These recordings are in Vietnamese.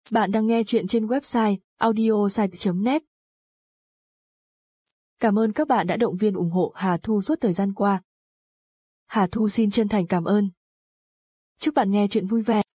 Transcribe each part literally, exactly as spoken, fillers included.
Bạn đang nghe chuyện trên website audiosite chấm net. Cảm ơn các bạn đã động viên ủng hộ Hà Thu suốt thời gian qua. Hà Thu xin chân thành cảm ơn. Chúc bạn nghe chuyện vui vẻ.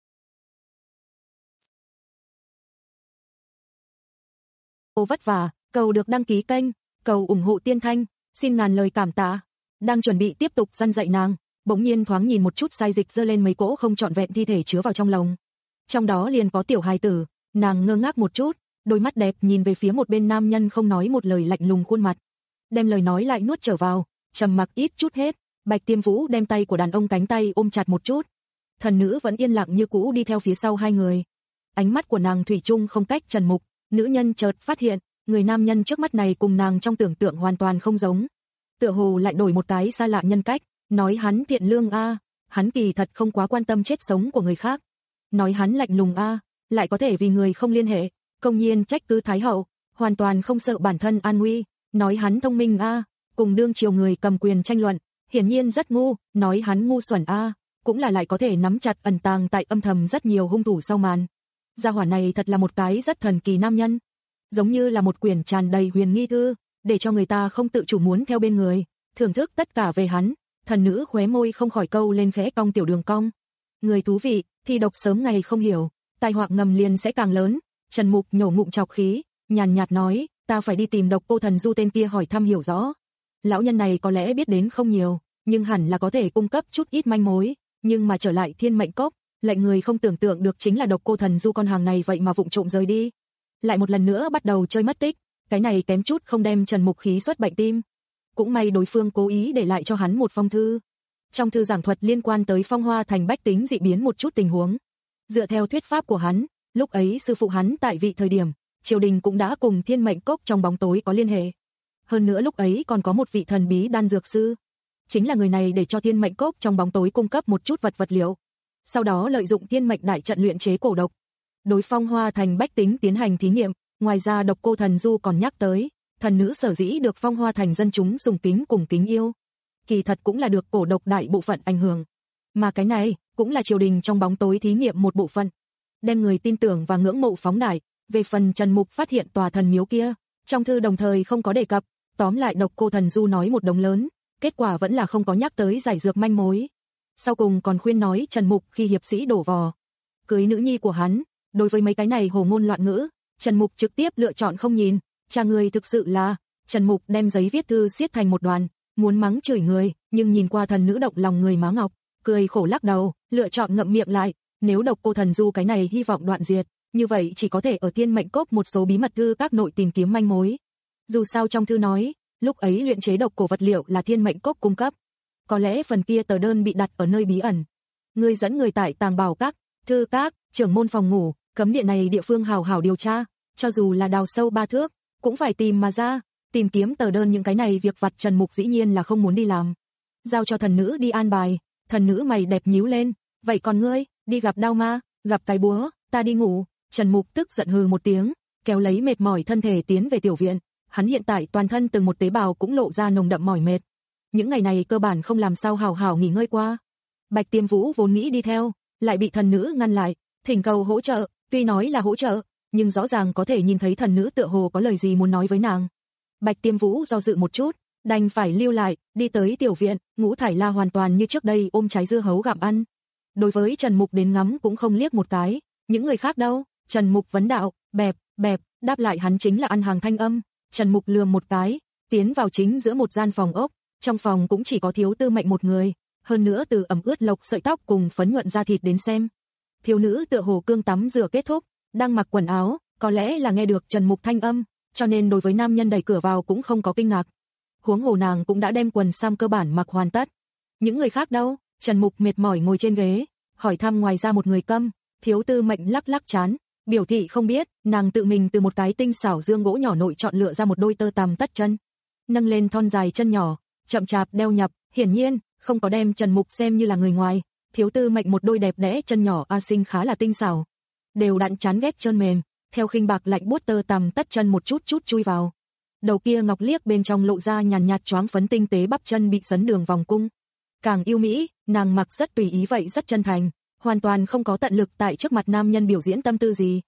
Cô vất vả, cầu được đăng ký kênh, cầu ủng hộ Tiên Thanh, xin ngàn lời cảm tạ. Đang chuẩn bị tiếp tục răn dạy nàng, bỗng nhiên thoáng nhìn một chút sai dịch giơ lên mấy cỗ không trọn vẹn thi thể chứa vào trong lồng. Trong đó liền có tiểu hài tử, nàng ngơ ngác một chút, đôi mắt đẹp nhìn về phía một bên nam nhân không nói một lời lạnh lùng khuôn mặt. Đem lời nói lại nuốt trở vào, trầm mặc ít chút hết. Bạch Tiêm Vũ đem tay của đàn ông cánh tay ôm chặt một chút. Thần nữ vẫn yên lặng như cũ đi theo phía sau hai người. Ánh mắt của nàng thủy chung không cách Trần Mục, nữ nhân chợt phát hiện, người nam nhân trước mắt này cùng nàng trong tưởng tượng hoàn toàn không giống. Tựa hồ lại đổi một cái xa lạ nhân cách, nói hắn thiện lương a, hắn kỳ thật không quá quan tâm chết sống của người khác. Nói hắn lạnh lùng a, lại có thể vì người không liên hệ, công nhiên trách cứ thái hậu, hoàn toàn không sợ bản thân an nguy. Nói hắn thông minh a, cùng đương triều người cầm quyền tranh luận, hiển nhiên rất ngu. Nói hắn ngu xuẩn a, cũng là lại có thể nắm chặt ẩn tàng tại âm thầm rất nhiều hung thủ sau màn. Gia hỏa này thật là một cái rất thần kỳ nam nhân, giống như là một quyển tràn đầy huyền nghi thư, để cho người ta không tự chủ muốn theo bên người, thưởng thức tất cả về hắn. Thần nữ khóe môi không khỏi câu lên khẽ cong tiểu đường cong. Người thú vị, thì độc sớm ngày không hiểu, tai họa ngầm liền sẽ càng lớn. Trần Mục nhổ ngụm trọc khí, nhàn nhạt nói, ta phải đi tìm Độc Cô Thần Du tên kia hỏi thăm hiểu rõ. Lão nhân này có lẽ biết đến không nhiều, nhưng hẳn là có thể cung cấp chút ít manh mối. Nhưng mà trở lại Thiên Mệnh Cốc, lệnh người không tưởng tượng được chính là Độc Cô Thần Du con hàng này vậy mà vụng trộm rời đi, lại một lần nữa bắt đầu chơi mất tích. Cái này kém chút không đem Trần Mục khí xuất bệnh tim. Cũng may đối phương cố ý để lại cho hắn một phong thư. Trong thư giảng thuật liên quan tới Phong Hoa Thành bách tính dị biến một chút tình huống. Dựa theo thuyết pháp của hắn, lúc ấy sư phụ hắn tại vị thời điểm, triều đình cũng đã cùng Thiên Mệnh Cốc trong bóng tối có liên hệ. Hơn nữa lúc ấy còn có một vị thần bí đan dược sư. Chính là người này để cho Thiên Mệnh Cốc trong bóng tối cung cấp một chút vật vật liệu. Sau đó lợi dụng Thiên Mệnh đại trận luyện chế cổ độc, đối Phong Hoa Thành bách tính tiến hành thí nghiệm. Ngoài ra Độc Cô Thần Du còn nhắc tới, thần nữ sở dĩ được Phong Hoa Thành dân chúng sùng kính cùng kính yêu, kỳ thật cũng là được cổ độc đại bộ phận ảnh hưởng. Mà cái này cũng là triều đình trong bóng tối thí nghiệm một bộ phận, đem người tin tưởng và ngưỡng mộ phóng đại. Về phần Trần Mục phát hiện tòa thần miếu kia, trong thư đồng thời không có đề cập. Tóm lại Độc Cô Thần Du nói một đống lớn, kết quả vẫn là không có nhắc tới giải dược manh mối. Sau cùng còn khuyên nói Trần Mục khi hiệp sĩ đổ vò, cưới nữ nhi của hắn. Đối với mấy cái này hồ ngôn loạn ngữ, Trần Mục trực tiếp lựa chọn không nhìn. Cha người thực sự là... Trần Mục đem giấy viết thư siết thành một đoàn, muốn mắng chửi người, nhưng nhìn qua thần nữ động lòng người má ngọc, cười khổ lắc đầu, lựa chọn ngậm miệng lại. Nếu Độc Cô Thần Du cái này hy vọng đoạn diệt, như vậy chỉ có thể ở Thiên Mệnh Cốc một số bí mật thư các nội tìm kiếm manh mối. Dù sao trong thư nói, lúc ấy luyện chế độc cổ vật liệu là Thiên Mệnh Cốc cung cấp. Có lẽ phần kia tờ đơn bị đặt ở nơi bí ẩn. Người dẫn người tại tàng bảo các, thư các, trưởng môn phòng ngủ, cấm điện này địa phương hào hảo điều tra, cho dù là đào sâu ba thước, cũng phải tìm mà ra. Tìm kiếm tờ đơn những cái này việc vặt Trần Mục dĩ nhiên là không muốn đi làm. Giao cho thần nữ đi an bài. Thần nữ mày đẹp nhíu lên, vậy còn ngươi, đi gặp đao ma, gặp cái búa, ta đi ngủ. Trần Mục tức giận hừ một tiếng, kéo lấy mệt mỏi thân thể tiến về tiểu viện. Hắn hiện tại toàn thân từng một tế bào cũng lộ ra nồng đậm mỏi mệt. Những ngày này cơ bản không làm sao hào hảo nghỉ ngơi qua. Bạch Tiêm Vũ vốn nghĩ đi theo, lại bị thần nữ ngăn lại, thỉnh cầu hỗ trợ. Tuy nói là hỗ trợ, nhưng rõ ràng có thể nhìn thấy thần nữ tựa hồ có lời gì muốn nói với nàng. Bạch Tiêm Vũ do dự một chút, đành phải lưu lại. Đi tới tiểu viện, Ngũ Thải La hoàn toàn như trước đây ôm trái dưa hấu gặm ăn. Đối với Trần Mục đến ngắm cũng không liếc một cái. Những người khác đâu? Trần Mục vấn đạo. Bẹp, bẹp, đáp lại hắn chính là ăn hàng thanh âm. Trần Mục lườm một cái, tiến vào chính giữa một gian phòng ốc. Trong phòng cũng chỉ có Thiếu Tư Mệnh một người, hơn nữa từ ẩm ướt lộc sợi tóc cùng phấn nhuận da thịt đến xem, thiếu nữ tựa hồ cương tắm rửa kết thúc, đang mặc quần áo, có lẽ là nghe được Trần Mục thanh âm, cho nên đối với nam nhân đẩy cửa vào cũng không có kinh ngạc. Huống hồ nàng cũng đã đem quần sam cơ bản mặc hoàn tất. Những người khác đâu? Trần Mục mệt mỏi ngồi trên ghế, hỏi thăm. Ngoài ra một người câm. Thiếu Tư Mệnh lắc lắc trán, biểu thị không biết. Nàng tự mình từ một cái tinh xảo dương gỗ nhỏ nội chọn lựa ra một đôi tơ tằm tất chân, nâng lên thon dài chân nhỏ, chậm chạp đeo nhập, hiển nhiên không có đem Trần Mục xem như là người ngoài. Thiếu Tư Mệnh một đôi đẹp đẽ chân nhỏ a sinh khá là tinh xảo, đều đặn chán ghét trơn mềm, theo khinh bạc lạnh buốt tơ tằm tất chân một chút chút chui vào. Đầu kia ngọc liếc bên trong lộ ra nhàn nhạt choáng phấn tinh tế bắp chân bị sấn đường vòng cung. Càng yêu mỹ, nàng mặc rất tùy ý vậy rất chân thành, hoàn toàn không có tận lực tại trước mặt nam nhân biểu diễn tâm tư gì.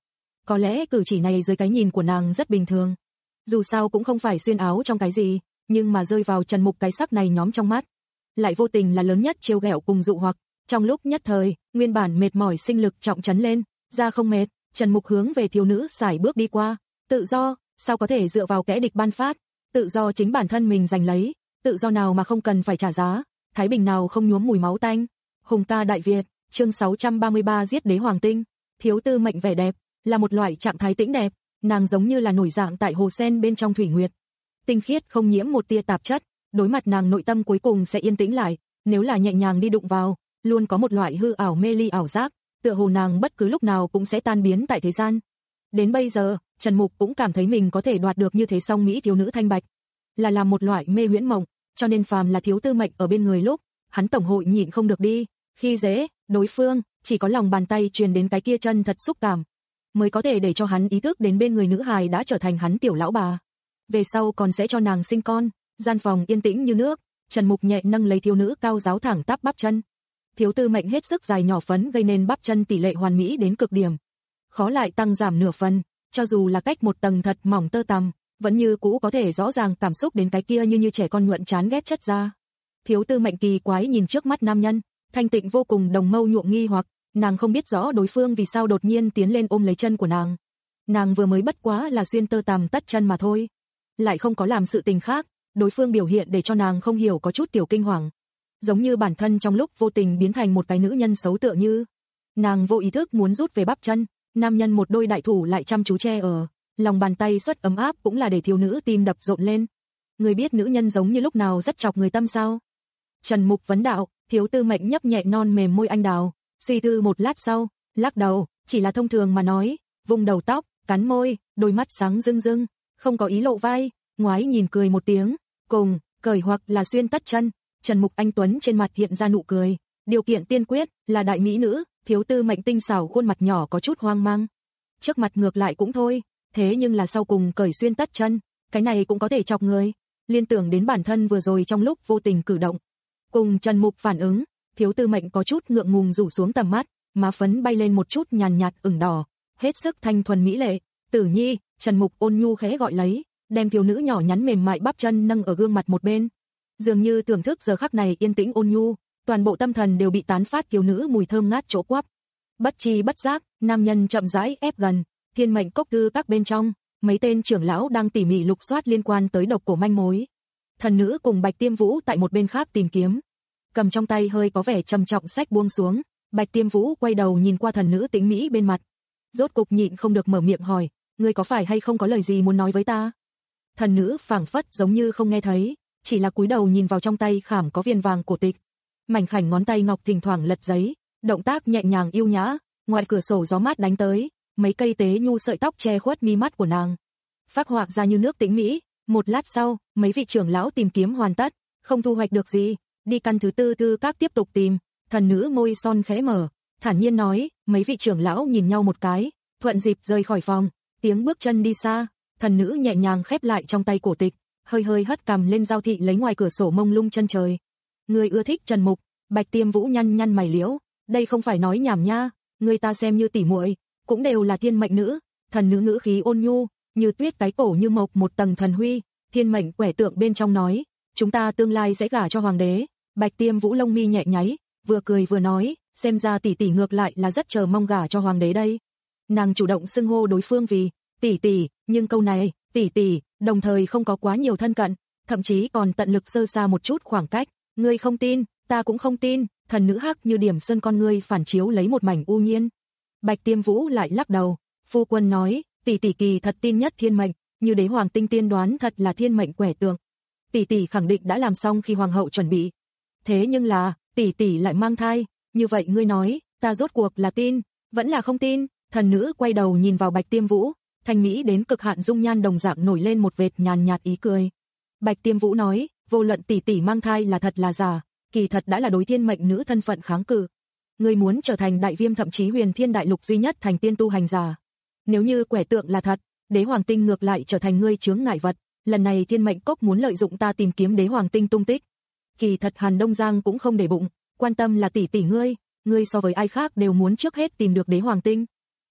Có lẽ cử chỉ này dưới cái nhìn của nàng rất bình thường. Dù sao cũng không phải xuyên áo trong cái gì, nhưng mà rơi vào Trần Mục cái sắc này nhóm trong mắt. Lại vô tình là lớn nhất trêu ghẹo cùng dụ hoặc. Trong lúc nhất thời, nguyên bản mệt mỏi sinh lực trọng trấn lên, ra không mệt, Trần Mục hướng về thiếu nữ sải bước đi qua. Tự do, sao có thể dựa vào kẻ địch ban phát, tự do chính bản thân mình giành lấy, tự do nào mà không cần phải trả giá, thái bình nào không nhuốm mùi máu tanh. Hùng ca Đại Việt, chương sáu trăm ba mươi ba giết đế hoàng tinh. Thiếu tư mệnh vẻ đẹp, là một loại trạng thái tĩnh đẹp, nàng giống như là nổi dạng tại hồ sen bên trong thủy nguyệt. Tinh khiết không nhiễm một tia tạp chất, đối mặt nàng nội tâm cuối cùng sẽ yên tĩnh lại, nếu là nhẹ nhàng đi đụng vào, luôn có một loại hư ảo mê ly ảo giác, tựa hồ nàng bất cứ lúc nào cũng sẽ tan biến tại thế gian. Đến bây giờ, Trần Mục cũng cảm thấy mình có thể đoạt được như thế song mỹ thiếu nữ thanh bạch, là làm một loại mê huyễn mộng, cho nên phàm là thiếu tư mệnh ở bên người lúc, hắn tổng hội nhịn không được đi, khi dễ đối phương, chỉ có lòng bàn tay truyền đến cái kia chân thật xúc cảm, mới có thể để cho hắn ý thức đến bên người nữ hài đã trở thành hắn tiểu lão bà. Về sau còn sẽ cho nàng sinh con, gian phòng yên tĩnh như nước, Trần Mục nhẹ nâng lấy thiếu nữ cao giáo thẳng tắp bắp chân. Thiếu tư mệnh hết sức dài nhỏ phấn gây nên bắp chân tỷ lệ hoàn mỹ đến cực điểm. Khó lại tăng giảm nửa phần, cho dù là cách một tầng thật mỏng tơ tằm, vẫn như cũ có thể rõ ràng cảm xúc đến cái kia như như trẻ con nhuận chán ghét chất ra. Thiếu tư mệnh kỳ quái nhìn trước mắt nam nhân, thanh tịnh vô cùng đồng mâu nhuộm nghi hoặc, nàng không biết rõ đối phương vì sao đột nhiên tiến lên ôm lấy chân của nàng. Nàng vừa mới bất quá là xuyên tơ tằm tất chân mà thôi, lại không có làm sự tình khác, đối phương biểu hiện để cho nàng không hiểu có chút tiểu kinh hoàng. Giống như bản thân trong lúc vô tình biến thành một cái nữ nhân xấu tựa như. Nàng vô ý thức muốn rút về bắp chân, nam nhân một đôi đại thủ lại chăm chú che ở, lòng bàn tay xuất ấm áp cũng là để thiếu nữ tim đập rộn lên. Người biết nữ nhân giống như lúc nào rất chọc người tâm sao? Trần Mục vấn đạo, thiếu tư mệnh nhấp nhẹ non mềm môi anh đào, suy tư một lát sau, lắc đầu, chỉ là thông thường mà nói, vùng đầu tóc, cắn môi, đôi mắt sáng rưng rưng, không có ý lộ vai, ngoái nhìn cười một tiếng, cùng, cởi hoặc là xuyên tất chân. Trần Mục anh tuấn trên mặt hiện ra nụ cười, điều kiện tiên quyết là đại mỹ nữ. Thiếu tư mệnh tinh xảo khuôn mặt nhỏ có chút hoang mang. Trước mặt ngược lại cũng thôi, thế nhưng là sau cùng cởi xuyên tất chân, cái này cũng có thể chọc người. Liên tưởng đến bản thân vừa rồi trong lúc vô tình cử động. Cùng Trần Mục phản ứng, thiếu tư mệnh có chút ngượng ngùng rủ xuống tầm mắt, má phấn bay lên một chút nhàn nhạt ửng đỏ, hết sức thanh thuần mỹ lệ. Tử Nhi, Trần Mục ôn nhu khẽ gọi lấy, đem thiếu nữ nhỏ nhắn mềm mại bắp chân nâng ở gương mặt một bên. Dường như thưởng thức giờ khắc này yên tĩnh ôn nhu, toàn bộ tâm thần đều bị tán phát thiếu nữ mùi thơm ngát chỗ quắp. Bất chi bất giác, nam nhân chậm rãi ép gần, thiên mệnh cốc thư các bên trong, mấy tên trưởng lão đang tỉ mỉ lục soát liên quan tới độc cổ manh mối. Thần nữ cùng Bạch Tiêm Vũ tại một bên khác tìm kiếm, cầm trong tay hơi có vẻ trầm trọng sách buông xuống, Bạch Tiêm Vũ quay đầu nhìn qua thần nữ tĩnh mỹ bên mặt, rốt cục nhịn không được mở miệng hỏi, ngươi có phải hay không có lời gì muốn nói với ta? Thần nữ phảng phất giống như không nghe thấy, chỉ là cúi đầu nhìn vào trong tay khảm có viên vàng cổ tịch. Mảnh khảnh ngón tay ngọc thỉnh thoảng lật giấy, động tác nhẹ nhàng yêu nhã, ngoài cửa sổ gió mát đánh tới, mấy cây tế nhu sợi tóc che khuất mi mắt của nàng, phác họa ra như nước tĩnh mỹ. Một lát sau, mấy vị trưởng lão tìm kiếm hoàn tất, không thu hoạch được gì, đi căn thứ tư tư các tiếp tục tìm. Thần nữ môi son khẽ mở, thản nhiên nói, mấy vị trưởng lão nhìn nhau một cái, thuận dịp rời khỏi phòng, tiếng bước chân đi xa, thần nữ nhẹ nhàng khép lại trong tay cổ tịch, hơi hơi hất cằm lên giao thị lấy ngoài cửa sổ mông lung chân trời. Người ưa thích Trần Mục? Bạch Tiêm Vũ nhăn nhăn mày liễu, đây không phải nói nhảm nha, người ta xem như tỉ muội, cũng đều là thiên mệnh nữ. Thần nữ ngữ khí ôn nhu, như tuyết cái cổ như mộc một tầng thần huy. Thiên mệnh quẻ tượng bên trong nói, chúng ta tương lai sẽ gả cho hoàng đế. Bạch Tiêm Vũ lông mi nhẹ nháy, vừa cười vừa nói, xem ra tỷ tỷ ngược lại là rất chờ mong gả cho hoàng đế đây. Nàng chủ động xưng hô đối phương vì tỷ tỷ, nhưng câu này, tỷ tỷ, đồng thời không có quá nhiều thân cận, thậm chí còn tận lực sơ xa một chút khoảng cách. Ngươi không tin, ta cũng không tin. Thần nữ hắc như điểm sơn con ngươi phản chiếu lấy một mảnh u nhiên. Bạch Tiêm Vũ lại lắc đầu, phu quân nói, tỷ tỷ kỳ thật tin nhất thiên mệnh, như đế hoàng tinh tiên đoán thật là thiên mệnh quẻ tượng. Tỷ tỷ khẳng định đã làm xong khi hoàng hậu chuẩn bị. Thế nhưng là, tỷ tỷ lại mang thai, như vậy ngươi nói, ta rốt cuộc là tin, vẫn là không tin? Thần nữ quay đầu nhìn vào Bạch Tiêm Vũ, thanh mỹ đến cực hạn dung nhan đồng dạng nổi lên một vệt nhàn nhạt ý cười. Bạch Tiêm Vũ nói, vô luận tỷ tỷ mang thai là thật là giả, kỳ thật đã là đối thiên mệnh nữ thân phận kháng cự. Ngươi muốn trở thành đại viêm thậm chí huyền thiên đại lục duy nhất thành tiên tu hành giả. Nếu như quẻ tượng là thật, đế hoàng tinh ngược lại trở thành ngươi chướng ngại vật. Lần này thiên mệnh cốc muốn lợi dụng ta tìm kiếm đế hoàng tinh tung tích. Kỳ thật Hàn Đông Giang cũng không để bụng, quan tâm là tỷ tỷ ngươi, ngươi so với ai khác đều muốn trước hết tìm được đế hoàng tinh.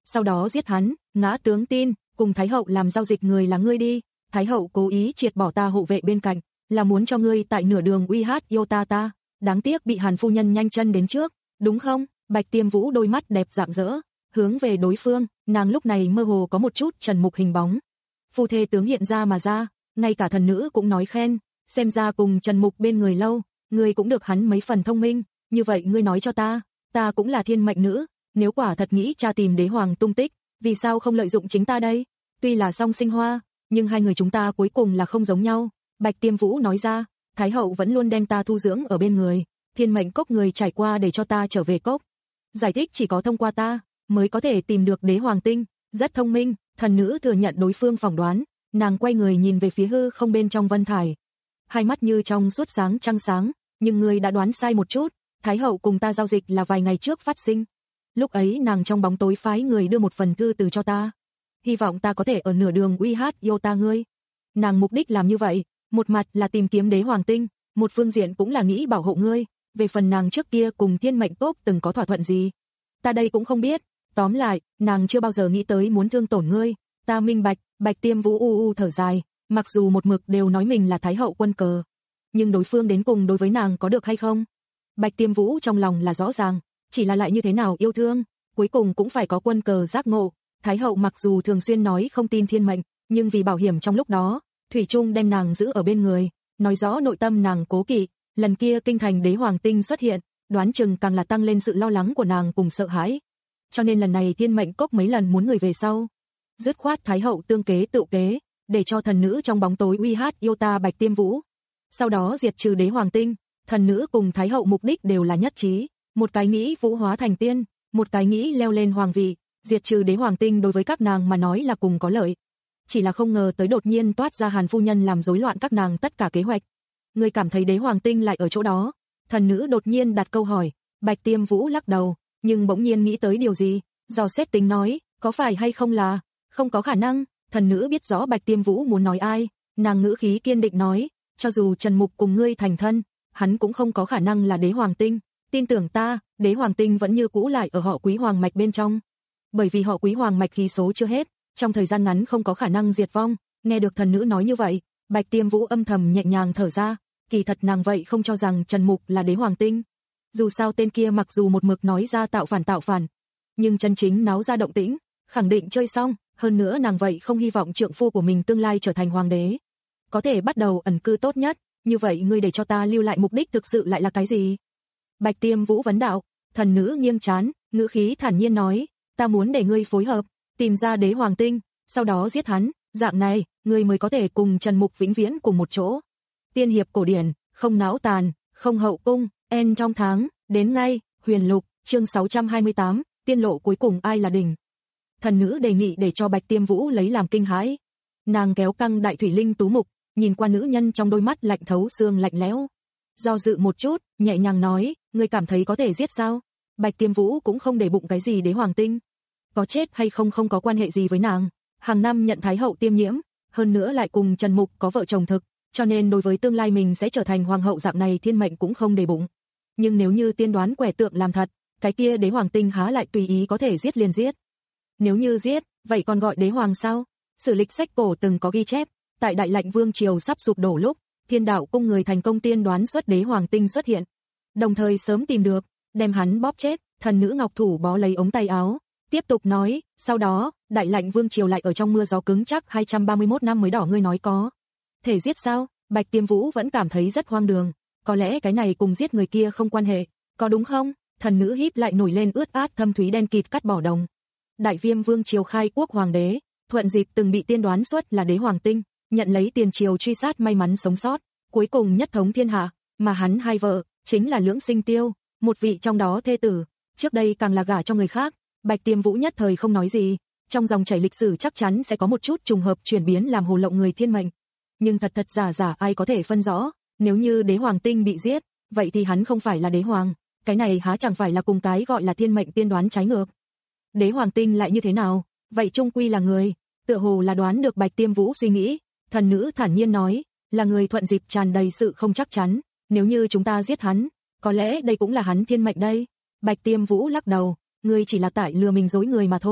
sau đó giết hắn, ngã tướng tin, cùng Thái hậu làm giao dịch người là ngươi đi, Thái hậu cố ý triệt bỏ ta hộ vệ bên cạnh, là muốn cho ngươi tại nửa đường uy hát yêu ta ta, đáng tiếc bị Hàn phu nhân nhanh chân đến trước, đúng không? Bạch Tiêm Vũ đôi mắt đẹp rạng rỡ, hướng về đối phương, nàng lúc này mơ hồ có một chút Trần Mục hình bóng. Phu thê tướng hiện ra mà ra, ngay cả thần nữ cũng nói khen, xem ra cùng Trần Mục bên người lâu, ngươi cũng được hắn mấy phần thông minh, như vậy ngươi nói cho ta, ta cũng là thiên mệnh nữ, nếu quả thật nghĩ tra tìm đế hoàng tung tích, vì sao không lợi dụng chính ta đây? Tuy là song sinh hoa, nhưng hai người chúng ta cuối cùng là không giống nhau. Bạch Tiêm Vũ nói ra, Thái hậu vẫn luôn đem ta thu dưỡng ở bên người, thiên mệnh cốc người trải qua để cho ta trở về cốc. Giải thích chỉ có thông qua ta, mới có thể tìm được đế hoàng tinh, rất thông minh, thần nữ thừa nhận đối phương phỏng đoán, nàng quay người nhìn về phía hư không bên trong vân thải. Hai mắt như trong suốt sáng trăng sáng, nhưng người đã đoán sai một chút, Thái hậu cùng ta giao dịch là vài ngày trước phát sinh. Lúc ấy nàng trong bóng tối phái người đưa một phần thư từ cho ta. Hy vọng ta có thể ở nửa đường uy hát yêu ta ngươi. Nàng mục đích làm như vậy, một mặt là tìm kiếm đế hoàng tinh, một phương diện cũng là nghĩ bảo hộ ngươi, về phần nàng trước kia cùng thiên mệnh tốt từng có thỏa thuận gì. Ta đây cũng không biết, tóm lại, nàng chưa bao giờ nghĩ tới muốn thương tổn ngươi, ta minh bạch. Bạch Tiêm Vũ u u thở dài, mặc dù một mực đều nói mình là Thái hậu quân cờ, nhưng đối phương đến cùng đối với nàng có được hay không? Bạch Tiêm Vũ trong lòng là rõ ràng, chỉ là lại như thế nào yêu thương, cuối cùng cũng phải có quân cờ giác ngộ. Thái hậu mặc dù thường xuyên nói không tin thiên mệnh, nhưng vì bảo hiểm trong lúc đó, thủy chung đem nàng giữ ở bên người, nói rõ nội tâm nàng cố kỵ, lần kia kinh thành đế hoàng tinh xuất hiện, đoán chừng càng là tăng lên sự lo lắng của nàng cùng sợ hãi. Cho nên lần này thiên mệnh cốc mấy lần muốn người về sau, dứt khoát Thái hậu tương kế tự kế, để cho thần nữ trong bóng tối uy hát yêu ta Bạch Tiêm Vũ. Sau đó diệt trừ đế hoàng tinh, thần nữ cùng Thái hậu mục đích đều là nhất trí, một cái nghĩ vũ hóa thành tiên, một cái nghĩ leo lên hoàng vị, diệt trừ đế hoàng tinh đối với các nàng mà nói là cùng có lợi. Chỉ là không ngờ tới đột nhiên toát ra Hàn phu nhân làm rối loạn các nàng tất cả kế hoạch. Người cảm thấy đế hoàng tinh lại ở chỗ đó? Thần nữ đột nhiên đặt câu hỏi, Bạch Tiêm Vũ lắc đầu, nhưng bỗng nhiên nghĩ tới điều gì, dò xét tính nói, có phải hay không là, không có khả năng. Thần nữ biết rõ Bạch Tiêm Vũ muốn nói ai, nàng ngữ khí kiên định nói, cho dù Trần Mục cùng ngươi thành thân, hắn cũng không có khả năng là đế hoàng tinh, tin tưởng ta, đế hoàng tinh vẫn như cũ lại ở họ Quý hoàng mạch bên trong. Bởi vì họ Quý hoàng mạch khí số chưa hết, trong thời gian ngắn không có khả năng diệt vong. Nghe được thần nữ nói như vậy, Bạch Tiêm Vũ âm thầm nhẹ nhàng thở ra, kỳ thật nàng vậy không cho rằng Trần Mục là đế hoàng tinh. Dù sao tên kia mặc dù một mực nói ra tạo phản tạo phản, nhưng chân chính náo ra động tĩnh, khẳng định chơi xong, hơn nữa nàng vậy không hy vọng trượng phu của mình tương lai trở thành hoàng đế. Có thể bắt đầu ẩn cư tốt nhất, như vậy ngươi để cho ta lưu lại mục đích thực sự lại là cái gì? Bạch Tiêm Vũ vấn đạo, thần nữ nghiêng trán, ngữ khí thản nhiên nói, ta muốn để ngươi phối hợp, tìm ra đế hoàng tinh, sau đó giết hắn, dạng này, ngươi mới có thể cùng Trần Mục vĩnh viễn cùng một chỗ. Tiên hiệp cổ điển, không náo tàn, không hậu cung, en trong tháng, đến ngay, Huyền Lục, chương sáu trăm hai mươi tám, tiên lộ cuối cùng ai là đỉnh. Thần nữ đề nghị để cho Bạch Tiêm Vũ lấy làm kinh hãi. Nàng kéo căng đại thủy linh tú mục, nhìn qua nữ nhân trong đôi mắt lạnh thấu xương lạnh lẽo. Do dự một chút, nhẹ nhàng nói, ngươi cảm thấy có thể giết sao? Bạch Tiêm Vũ cũng không để bụng cái gì đế hoàng tinh. Có chết hay không không có quan hệ gì với nàng. Hàng năm nhận Thái hậu tiêm nhiễm, hơn nữa lại cùng Trần Mục có vợ chồng thực, cho nên đối với tương lai mình sẽ trở thành hoàng hậu dạng này thiên mệnh cũng không để bụng. Nhưng nếu như tiên đoán quẻ tượng làm thật, cái kia đế hoàng tinh há lại tùy ý có thể giết liền giết. Nếu như giết, vậy còn gọi đế hoàng sao? Sử lịch sách cổ từng có ghi chép, tại Đại Lạnh Vương triều sắp sụp đổ lúc, Thiên Đạo cung người thành công tiên đoán xuất đế hoàng tinh xuất hiện, đồng thời sớm tìm được, đem hắn bóp chết. Thần nữ ngọc thủ bó lấy ống tay áo, tiếp tục nói, sau đó, Đại Lạnh Vương triều lại ở trong mưa gió cứng chắc hai trăm ba mươi mốt năm mới đỏ. Ngươi nói có thể giết sao? Bạch Tiêm Vũ vẫn cảm thấy rất hoang đường, có lẽ cái này cùng giết người kia không quan hệ, có đúng không? Thần nữ híp lại nổi lên ướt át thâm thúy đen kịt cắt bỏ đồng. Đại Viêm Vương triều khai quốc hoàng đế, thuận dịp từng bị tiên đoán xuất là đế hoàng tinh, nhận lấy tiền triều truy sát may mắn sống sót, cuối cùng nhất thống thiên hạ, mà hắn hai vợ chính là Lưỡng Sinh Tiêu, một vị trong đó thê tử, trước đây càng là gả cho người khác. Bạch Tiêm Vũ nhất thời không nói gì, trong dòng chảy lịch sử chắc chắn sẽ có một chút trùng hợp chuyển biến làm hồ lộng người thiên mệnh, nhưng thật thật giả giả ai có thể phân rõ, nếu như đế hoàng tinh bị giết, vậy thì hắn không phải là đế hoàng, cái này há chẳng phải là cùng cái gọi là thiên mệnh tiên đoán trái ngược. Đế hoàng tinh lại như thế nào, vậy chung quy là người, tựa hồ là đoán được Bạch Tiêm Vũ suy nghĩ, thần nữ thản nhiên nói, là người thuận dịp tràn đầy sự không chắc chắn, nếu như chúng ta giết hắn, có lẽ đây cũng là hắn thiên mệnh đây. Bạch Tiêm Vũ lắc đầu, ngươi chỉ là tại lừa mình dối người mà thôi,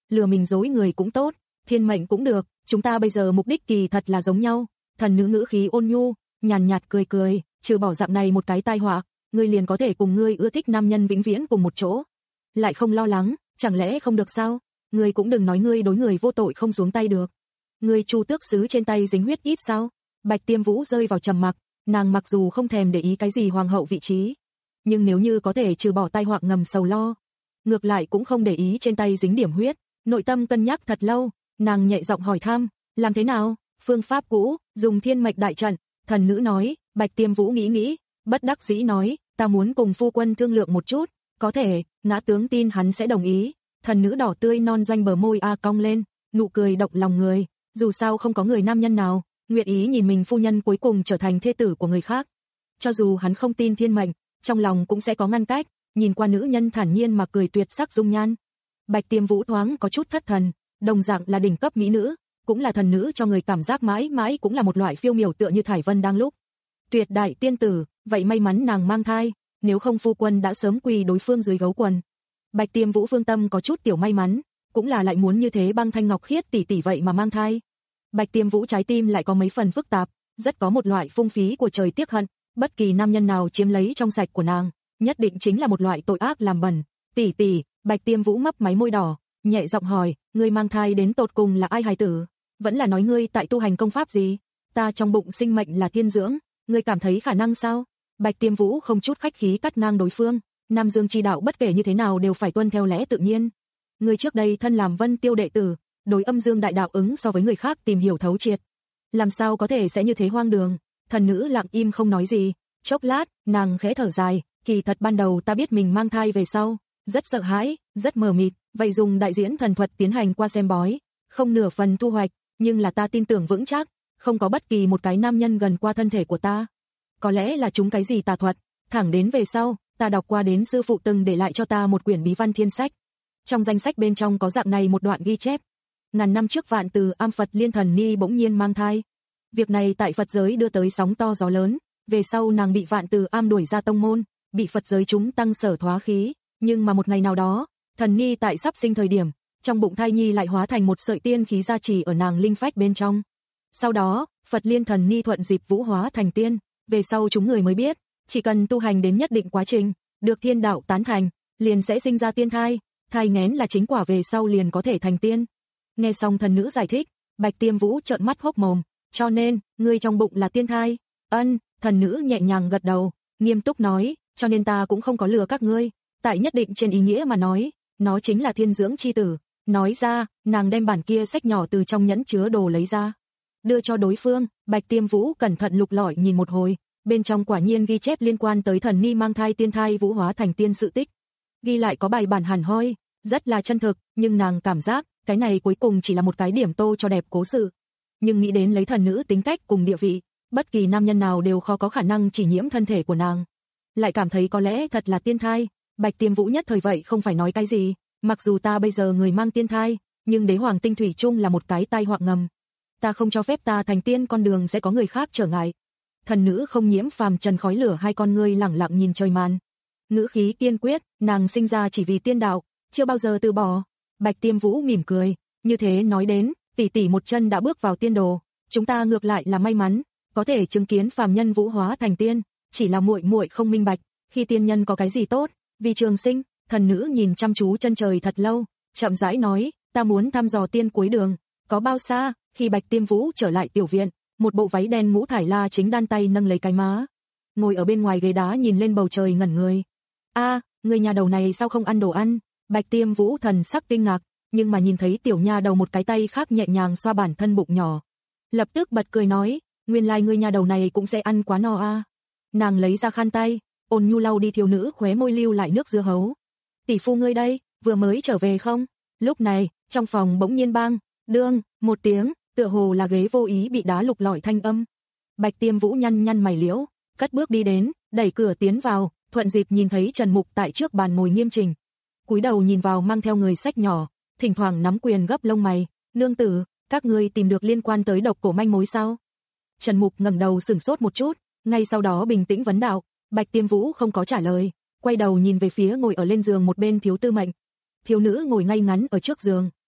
lừa mình dối người cũng tốt, thiên mệnh cũng được, chúng ta bây giờ mục đích kỳ thật là giống nhau. Thần nữ ngữ khí ôn nhu, nhàn nhạt cười cười, trừ bỏ dạng này một cái tai họa, ngươi liền có thể cùng ngươi ưa thích nam nhân vĩnh viễn cùng một chỗ. Lại không lo lắng, chẳng lẽ không được sao? Ngươi cũng đừng nói ngươi đối người vô tội không xuống tay được. Ngươi Chu tước sứ trên tay dính huyết ít sao? Bạch Tiêm Vũ rơi vào trầm mặc, nàng mặc dù không thèm để ý cái gì hoàng hậu vị trí, nhưng nếu như có thể trừ bỏ tai họa ngầm sầu lo, ngược lại cũng không để ý trên tay dính điểm huyết. Nội tâm cân nhắc thật lâu, nàng nhẹ giọng hỏi thăm, làm thế nào? Phương pháp cũ, dùng thiên mệnh đại trận. Thần nữ nói. Bạch Tiêm Vũ nghĩ nghĩ, bất đắc dĩ nói, ta muốn cùng phu quân thương lượng một chút. Có thể, ngã tướng tin hắn sẽ đồng ý. Thần nữ đỏ tươi non doanh bờ môi a cong lên, nụ cười động lòng người. Dù sao không có người nam nhân nào nguyện ý nhìn mình phu nhân cuối cùng trở thành thê tử của người khác. Cho dù hắn không tin thiên mệnh, trong lòng cũng sẽ có ngăn cách. Nhìn qua nữ nhân thản nhiên mà cười tuyệt sắc dung nhan, Bạch Tiêm Vũ thoáng có chút thất thần. Đồng dạng là đỉnh cấp mỹ nữ, cũng là thần nữ cho người cảm giác mãi mãi cũng là một loại phiêu miểu tựa như thải vân đang lúc tuyệt đại tiên tử. Vậy may mắn nàng mang thai, nếu không phu quân đã sớm quỳ đối phương dưới gấu quần. Bạch Tiêm Vũ phương tâm có chút tiểu may mắn, cũng là lại muốn như thế băng thanh ngọc khiết tỷ tỷ vậy mà mang thai. Bạch Tiêm Vũ trái tim lại có mấy phần phức tạp, rất có một loại phung phí của trời tiếc hận. Bất kỳ nam nhân nào chiếm lấy trong sạch của nàng, nhất định chính là một loại tội ác làm bẩn. Tỷ tỷ, Bạch Tiêm Vũ mấp máy môi đỏ, nhẹ giọng hỏi, ngươi mang thai đến tột cùng là ai hài tử? Vẫn là nói ngươi tại tu hành công pháp gì? Ta trong bụng sinh mệnh là thiên dưỡng, ngươi cảm thấy khả năng sao? Bạch Tiêm Vũ không chút khách khí cắt ngang đối phương, Nam Dương chi đạo bất kể như thế nào đều phải tuân theo lẽ tự nhiên. Ngươi trước đây thân làm Vân Tiêu đệ tử, đối âm dương đại đạo ứng so với người khác tìm hiểu thấu triệt, làm sao có thể sẽ như thế hoang đường? Thần nữ lặng im không nói gì, chốc lát, nàng khẽ thở dài, kỳ thật ban đầu ta biết mình mang thai về sau, rất sợ hãi, rất mờ mịt, vậy dùng đại diễn thần thuật tiến hành qua xem bói, không nửa phần thu hoạch, nhưng là ta tin tưởng vững chắc, không có bất kỳ một cái nam nhân gần qua thân thể của ta. Có lẽ là chúng cái gì tà thuật, thẳng đến về sau, ta đọc qua đến sư phụ từng để lại cho ta một quyển bí văn thiên sách. Trong danh sách bên trong có dạng này một đoạn ghi chép. Ngàn năm trước Vạn Từ Am Phật Liên Thần Ni bỗng nhiên mang thai. Việc này tại Phật giới đưa tới sóng to gió lớn, về sau nàng bị Vạn Từ Am đuổi ra tông môn, bị Phật giới chúng tăng sở thoá khí, nhưng mà một ngày nào đó, Thần Ni tại sắp sinh thời điểm, trong bụng thai nhi lại hóa thành một sợi tiên khí gia trì ở nàng linh phách bên trong. Sau đó, Phật Liên Thần Ni thuận dịp vũ hóa thành tiên, về sau chúng người mới biết, chỉ cần tu hành đến nhất định quá trình, được thiên đạo tán thành, liền sẽ sinh ra tiên thai, thai nghén là chính quả về sau liền có thể thành tiên. Nghe xong thần nữ giải thích, Bạch Tiêm Vũ trợn mắt hốc mồm, cho nên, ngươi trong bụng là tiên thai? Ân, thần nữ nhẹ nhàng gật đầu, nghiêm túc nói, cho nên ta cũng không có lừa các ngươi, tại nhất định trên ý nghĩa mà nói, nó chính là thiên dưỡng chi tử. Nói ra, nàng đem bản kia sách nhỏ từ trong nhẫn chứa đồ lấy ra, đưa cho đối phương. Bạch Tiêm Vũ cẩn thận lục lọi nhìn một hồi, bên trong quả nhiên ghi chép liên quan tới Thần Ni mang thai tiên thai vũ hóa thành tiên sự tích, ghi lại có bài bản hẳn hoi, rất là chân thực, nhưng nàng cảm giác, cái này cuối cùng chỉ là một cái điểm tô cho đẹp cố sự. Nhưng nghĩ đến lấy thần nữ tính cách cùng địa vị, bất kỳ nam nhân nào đều khó có khả năng chỉ nhiễm thân thể của nàng. Lại cảm thấy có lẽ thật là tiên thai. Bạch Tiêm Vũ nhất thời vậy không phải nói cái gì, mặc dù ta bây giờ người mang tiên thai, nhưng đế hoàng tinh thủy chung là một cái tai họa ngầm. Ta không cho phép ta thành tiên con đường sẽ có người khác trở ngại. Thần nữ không nhiễm phàm trần khói lửa hai con ngươi lẳng lặng nhìn trời màn. Ngữ khí kiên quyết, nàng sinh ra chỉ vì tiên đạo, chưa bao giờ từ bỏ. Bạch Tiêm Vũ mỉm cười, như thế nói đến, tỷ tỷ một chân đã bước vào tiên đồ, chúng ta ngược lại là may mắn, có thể chứng kiến phàm nhân vũ hóa thành tiên, chỉ là muội muội không minh bạch, khi tiên nhân có cái gì tốt, vì trường sinh. Thần nữ nhìn chăm chú chân trời thật lâu, chậm rãi nói, ta muốn thăm dò tiên cuối đường, có bao xa? Khi Bạch Tiêm Vũ trở lại tiểu viện, một bộ váy đen ngũ thải la chính đan tay nâng lấy cái má, ngồi ở bên ngoài ghế đá nhìn lên bầu trời ngẩn người. A, người nhà đầu này sao không ăn đồ ăn? Bạch Tiêm Vũ thần sắc kinh ngạc, nhưng mà nhìn thấy tiểu nha đầu một cái tay khác nhẹ nhàng xoa bản thân bụng nhỏ, lập tức bật cười nói, nguyên lai like người nhà đầu này cũng sẽ ăn quá no a. À. Nàng lấy ra khăn tay, ôn nhu lau đi thiếu nữ khóe môi lưu lại nước dưa hấu. Tỷ phu ngươi đây, vừa mới trở về không? Lúc này, trong phòng bỗng nhiên bang, đương, một tiếng, tựa hồ là ghế vô ý bị đá lục lọi thanh âm. Bạch Tiêm Vũ nhăn nhăn mày liễu, cất bước đi đến, đẩy cửa tiến vào, thuận dịp nhìn thấy Trần Mục tại trước bàn ngồi nghiêm chỉnh, cúi đầu nhìn vào mang theo người sách nhỏ, thỉnh thoảng nắm quyền gấp lông mày, nương tử, các ngươi tìm được liên quan tới độc cổ manh mối sao? Trần Mục ngẩng đầu sửng sốt một chút, ngay sau đó bình tĩnh vấn đạo. Bạch Tiêm Vũ không có trả lời, quay đầu nhìn về phía ngồi ở lên giường một bên thiếu tư mệnh. Thiếu nữ ngồi ngay ngắn ở trước giường,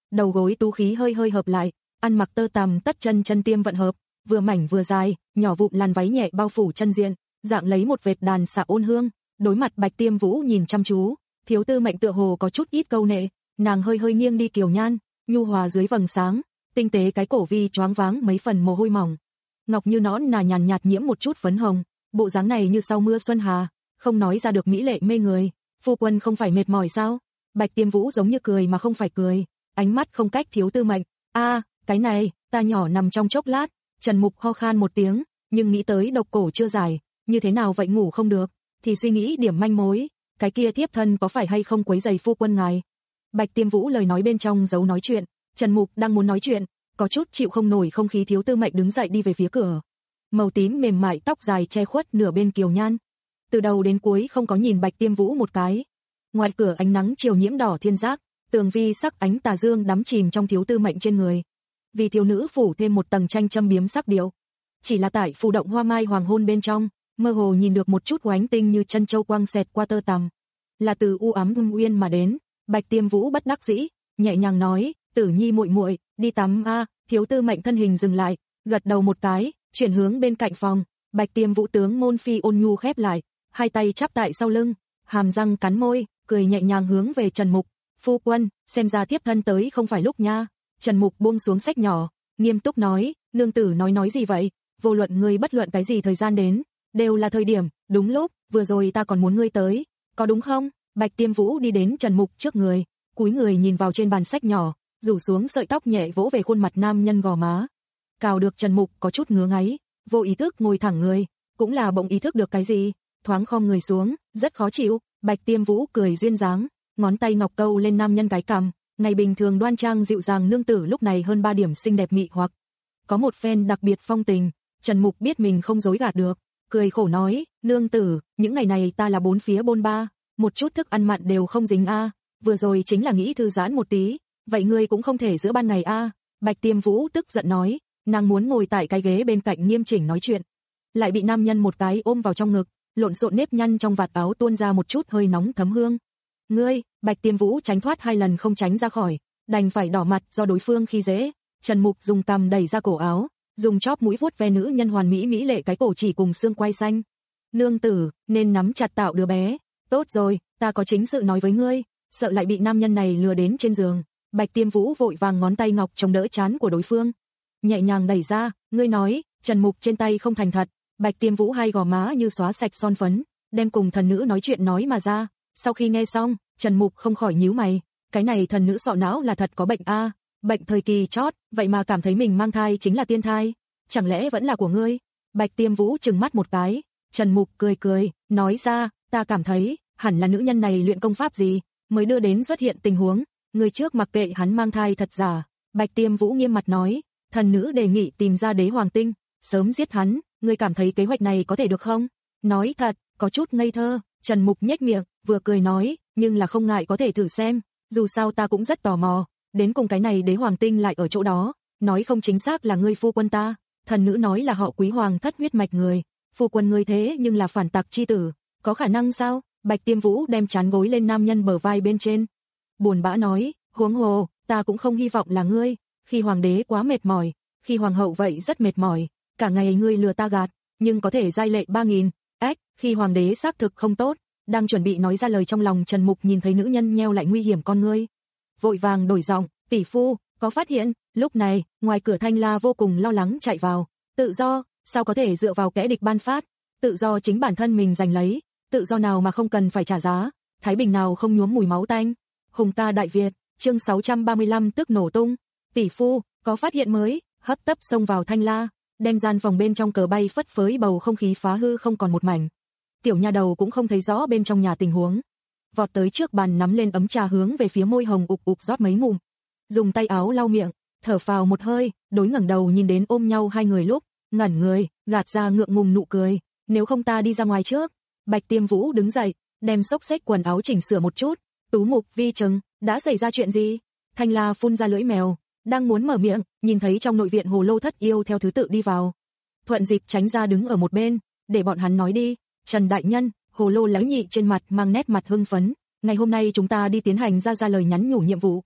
đầu gối tú khí hơi hơi hợp lại, ăn mặc tơ tằm tất chân chân tiêm vận hợp, vừa mảnh vừa dài, nhỏ vụn làn váy nhẹ bao phủ chân diện, dạng lấy một vệt đàn xạ ôn hương. Đối mặt Bạch Tiêm Vũ nhìn chăm chú, Thiếu Tư Mệnh tựa hồ có chút ít câu nệ, nàng hơi hơi nghiêng đi kiều nhan, nhu hòa dưới vầng sáng, tinh tế cái cổ vi choáng váng mấy phần mồ hôi mỏng. Ngọc như nõn nà nhàn nhạt nhiễm một chút phấn hồng, bộ dáng này như sau mưa xuân hà, không nói ra được mỹ lệ mê người. Phu quân không phải mệt mỏi sao? Bạch Tiêm Vũ giống như cười mà không phải cười, ánh mắt không cách Thiếu Tư Mệnh. A, à, cái này, ta nhỏ nằm trong chốc lát. Trần Mục ho khan một tiếng, nhưng nghĩ tới độc cổ chưa giải, như thế nào vậy ngủ không được, thì suy nghĩ điểm manh mối, cái kia thiếp thân có phải hay không quấy rầy phu quân ngài. Bạch Tiêm Vũ lời nói bên trong giấu nói chuyện, Trần Mục đang muốn nói chuyện, có chút chịu không nổi không khí Thiếu Tư Mệnh đứng dậy đi về phía cửa. Màu tím mềm mại tóc dài che khuất nửa bên kiều nhan, từ đầu đến cuối không có nhìn Bạch Tiêm Vũ một cái. Ngoài cửa ánh nắng chiều nhiễm đỏ thiên giác, tường vi sắc ánh tà dương đắm chìm trong Thiếu Tư Mệnh trên người. Vì thiếu nữ phủ thêm một tầng tranh châm biếm sắc điệu. Chỉ là tại phù động hoa mai hoàng hôn bên trong, mơ hồ nhìn được một chút oánh tinh như chân châu quang xẹt qua tơ tằm. Là từ u ám hung uyên mà đến. Bạch Tiêm Vũ bất đắc dĩ, nhẹ nhàng nói, Tử Nhi muội muội, đi tắm a. À. Thiếu Tư Mệnh thân hình dừng lại, gật đầu một cái, chuyển hướng bên cạnh phòng. Bạch Tiêm Vũ tướng môn phi ôn nhu khép lại, hai tay chắp tại sau lưng, hàm răng cắn môi, cười nhẹ nhàng hướng về Trần Mục. Phu quân, xem ra tiếp thân tới không phải lúc nha. Trần Mục buông xuống sách nhỏ, nghiêm túc nói, nương tử nói nói gì vậy? Vô luận ngươi bất luận cái gì thời gian đến, đều là thời điểm, đúng lúc, vừa rồi ta còn muốn ngươi tới, có đúng không? Bạch Tiêm Vũ đi đến Trần Mục trước người, cúi người nhìn vào trên bàn sách nhỏ, rủ xuống sợi tóc nhẹ vỗ về khuôn mặt nam nhân gò má. Cào được Trần Mục có chút ngứa ngáy, vô ý thức ngồi thẳng người, cũng là bỗng ý thức được cái gì, thoáng khom người xuống, rất khó chịu. Bạch Tiêm Vũ cười duyên dáng, ngón tay ngọc câu lên nam nhân cái cằm. Ngày bình thường đoan trang dịu dàng nương tử lúc này hơn ba điểm xinh đẹp mị hoặc. Có một phen đặc biệt phong tình, Trần Mục biết mình không dối gạt được, cười khổ nói, nương tử, những ngày này ta là bốn phía bôn ba, một chút thức ăn mặn đều không dính a, vừa rồi chính là nghĩ thư giãn một tí, vậy ngươi cũng không thể giữa ban ngày a. Bạch Tiêm Vũ tức giận nói, nàng muốn ngồi tại cái ghế bên cạnh nghiêm chỉnh nói chuyện, lại bị nam nhân một cái ôm vào trong ngực, lộn xộn nếp nhăn trong vạt áo tuôn ra một chút hơi nóng thấm hương. Ngươi, Bạch Tiêm Vũ tránh thoát hai lần không tránh ra khỏi, đành phải đỏ mặt do đối phương khi dễ. Trần Mục dùng cằm đẩy ra cổ áo, dùng chóp mũi vuốt ve nữ nhân hoàn mỹ mỹ lệ cái cổ chỉ cùng xương quai xanh. Nương tử, nên nắm chặt tạo đứa bé. Tốt rồi, ta có chính sự nói với ngươi, sợ lại bị nam nhân này lừa đến trên giường. Bạch Tiêm Vũ vội vàng ngón tay ngọc chống đỡ trán của đối phương, nhẹ nhàng đẩy ra, ngươi nói. Trần Mục trên tay không thành thật, Bạch Tiêm Vũ hai gò má như xóa sạch son phấn, đem cùng thần nữ nói chuyện nói mà ra. Sau khi nghe xong, Trần Mục không khỏi nhíu mày, cái này thần nữ sọ não là thật có bệnh a, à, bệnh thời kỳ chót, vậy mà cảm thấy mình mang thai chính là tiên thai, chẳng lẽ vẫn là của ngươi? Bạch Tiêm Vũ trừng mắt một cái, Trần Mục cười cười, nói ra, ta cảm thấy, hẳn là nữ nhân này luyện công pháp gì, mới đưa đến xuất hiện tình huống, người trước mặc kệ hắn mang thai thật giả. Bạch Tiêm Vũ nghiêm mặt nói, thần nữ đề nghị tìm ra đế hoàng tinh, sớm giết hắn, ngươi cảm thấy kế hoạch này có thể được không? Nói thật, có chút ngây thơ. Trần Mục nhếch miệng, vừa cười nói, nhưng là không ngại có thể thử xem, dù sao ta cũng rất tò mò, đến cùng cái này đế hoàng tinh lại ở chỗ đó, nói không chính xác là ngươi phu quân ta. Thần nữ nói là họ Quý hoàng thất huyết mạch người, phu quân ngươi thế nhưng là phản tặc chi tử, có khả năng sao? Bạch Tiêm Vũ đem trán gối lên nam nhân bờ vai bên trên, buồn bã nói, huống hồ, ta cũng không hy vọng là ngươi, khi hoàng đế quá mệt mỏi, khi hoàng hậu vậy rất mệt mỏi, cả ngày ngươi lừa ta gạt, nhưng có thể giai lệ ba nghìn. Ách, khi hoàng đế xác thực không tốt, đang chuẩn bị nói ra lời trong lòng, Trần Mục nhìn thấy nữ nhân nheo lại nguy hiểm con ngươi, vội vàng đổi giọng, tỷ phu, có phát hiện? Lúc này, ngoài cửa Thanh La vô cùng lo lắng chạy vào, tự do, sao có thể dựa vào kẻ địch ban phát, tự do chính bản thân mình giành lấy, tự do nào mà không cần phải trả giá, thái bình nào không nhuốm mùi máu tanh. Hùng ca Đại Việt, chương sáu trăm ba mươi lăm tức nổ tung, tỷ phu, có phát hiện mới, hấp tấp xông vào Thanh La, đem gian phòng bên trong cờ bay phất phới bầu không khí phá hư không còn một mảnh. Tiểu nha đầu cũng không thấy rõ bên trong nhà tình huống, vọt tới trước bàn nắm lên ấm trà hướng về phía môi hồng ục ục rót mấy ngụm, dùng tay áo lau miệng, thở phào một hơi, đối ngẩng đầu nhìn đến ôm nhau hai người lúc, ngẩn người, gạt ra ngượng ngùng nụ cười, nếu không ta đi ra ngoài trước. Bạch Tiêm Vũ đứng dậy, đem xốc xếch quần áo chỉnh sửa một chút, Tú Mục Vi Trừng, đã xảy ra chuyện gì? Thanh La phun ra lưỡi mèo, đang muốn mở miệng, nhìn thấy trong nội viện Hồ Lô thất yêu theo thứ tự đi vào, thuận dịp tránh ra đứng ở một bên, để bọn hắn nói đi. Trần đại nhân, Hồ Lô lão nhị trên mặt mang nét mặt hưng phấn, ngày hôm nay chúng ta đi tiến hành ra ra lời nhắn nhủ nhiệm vụ.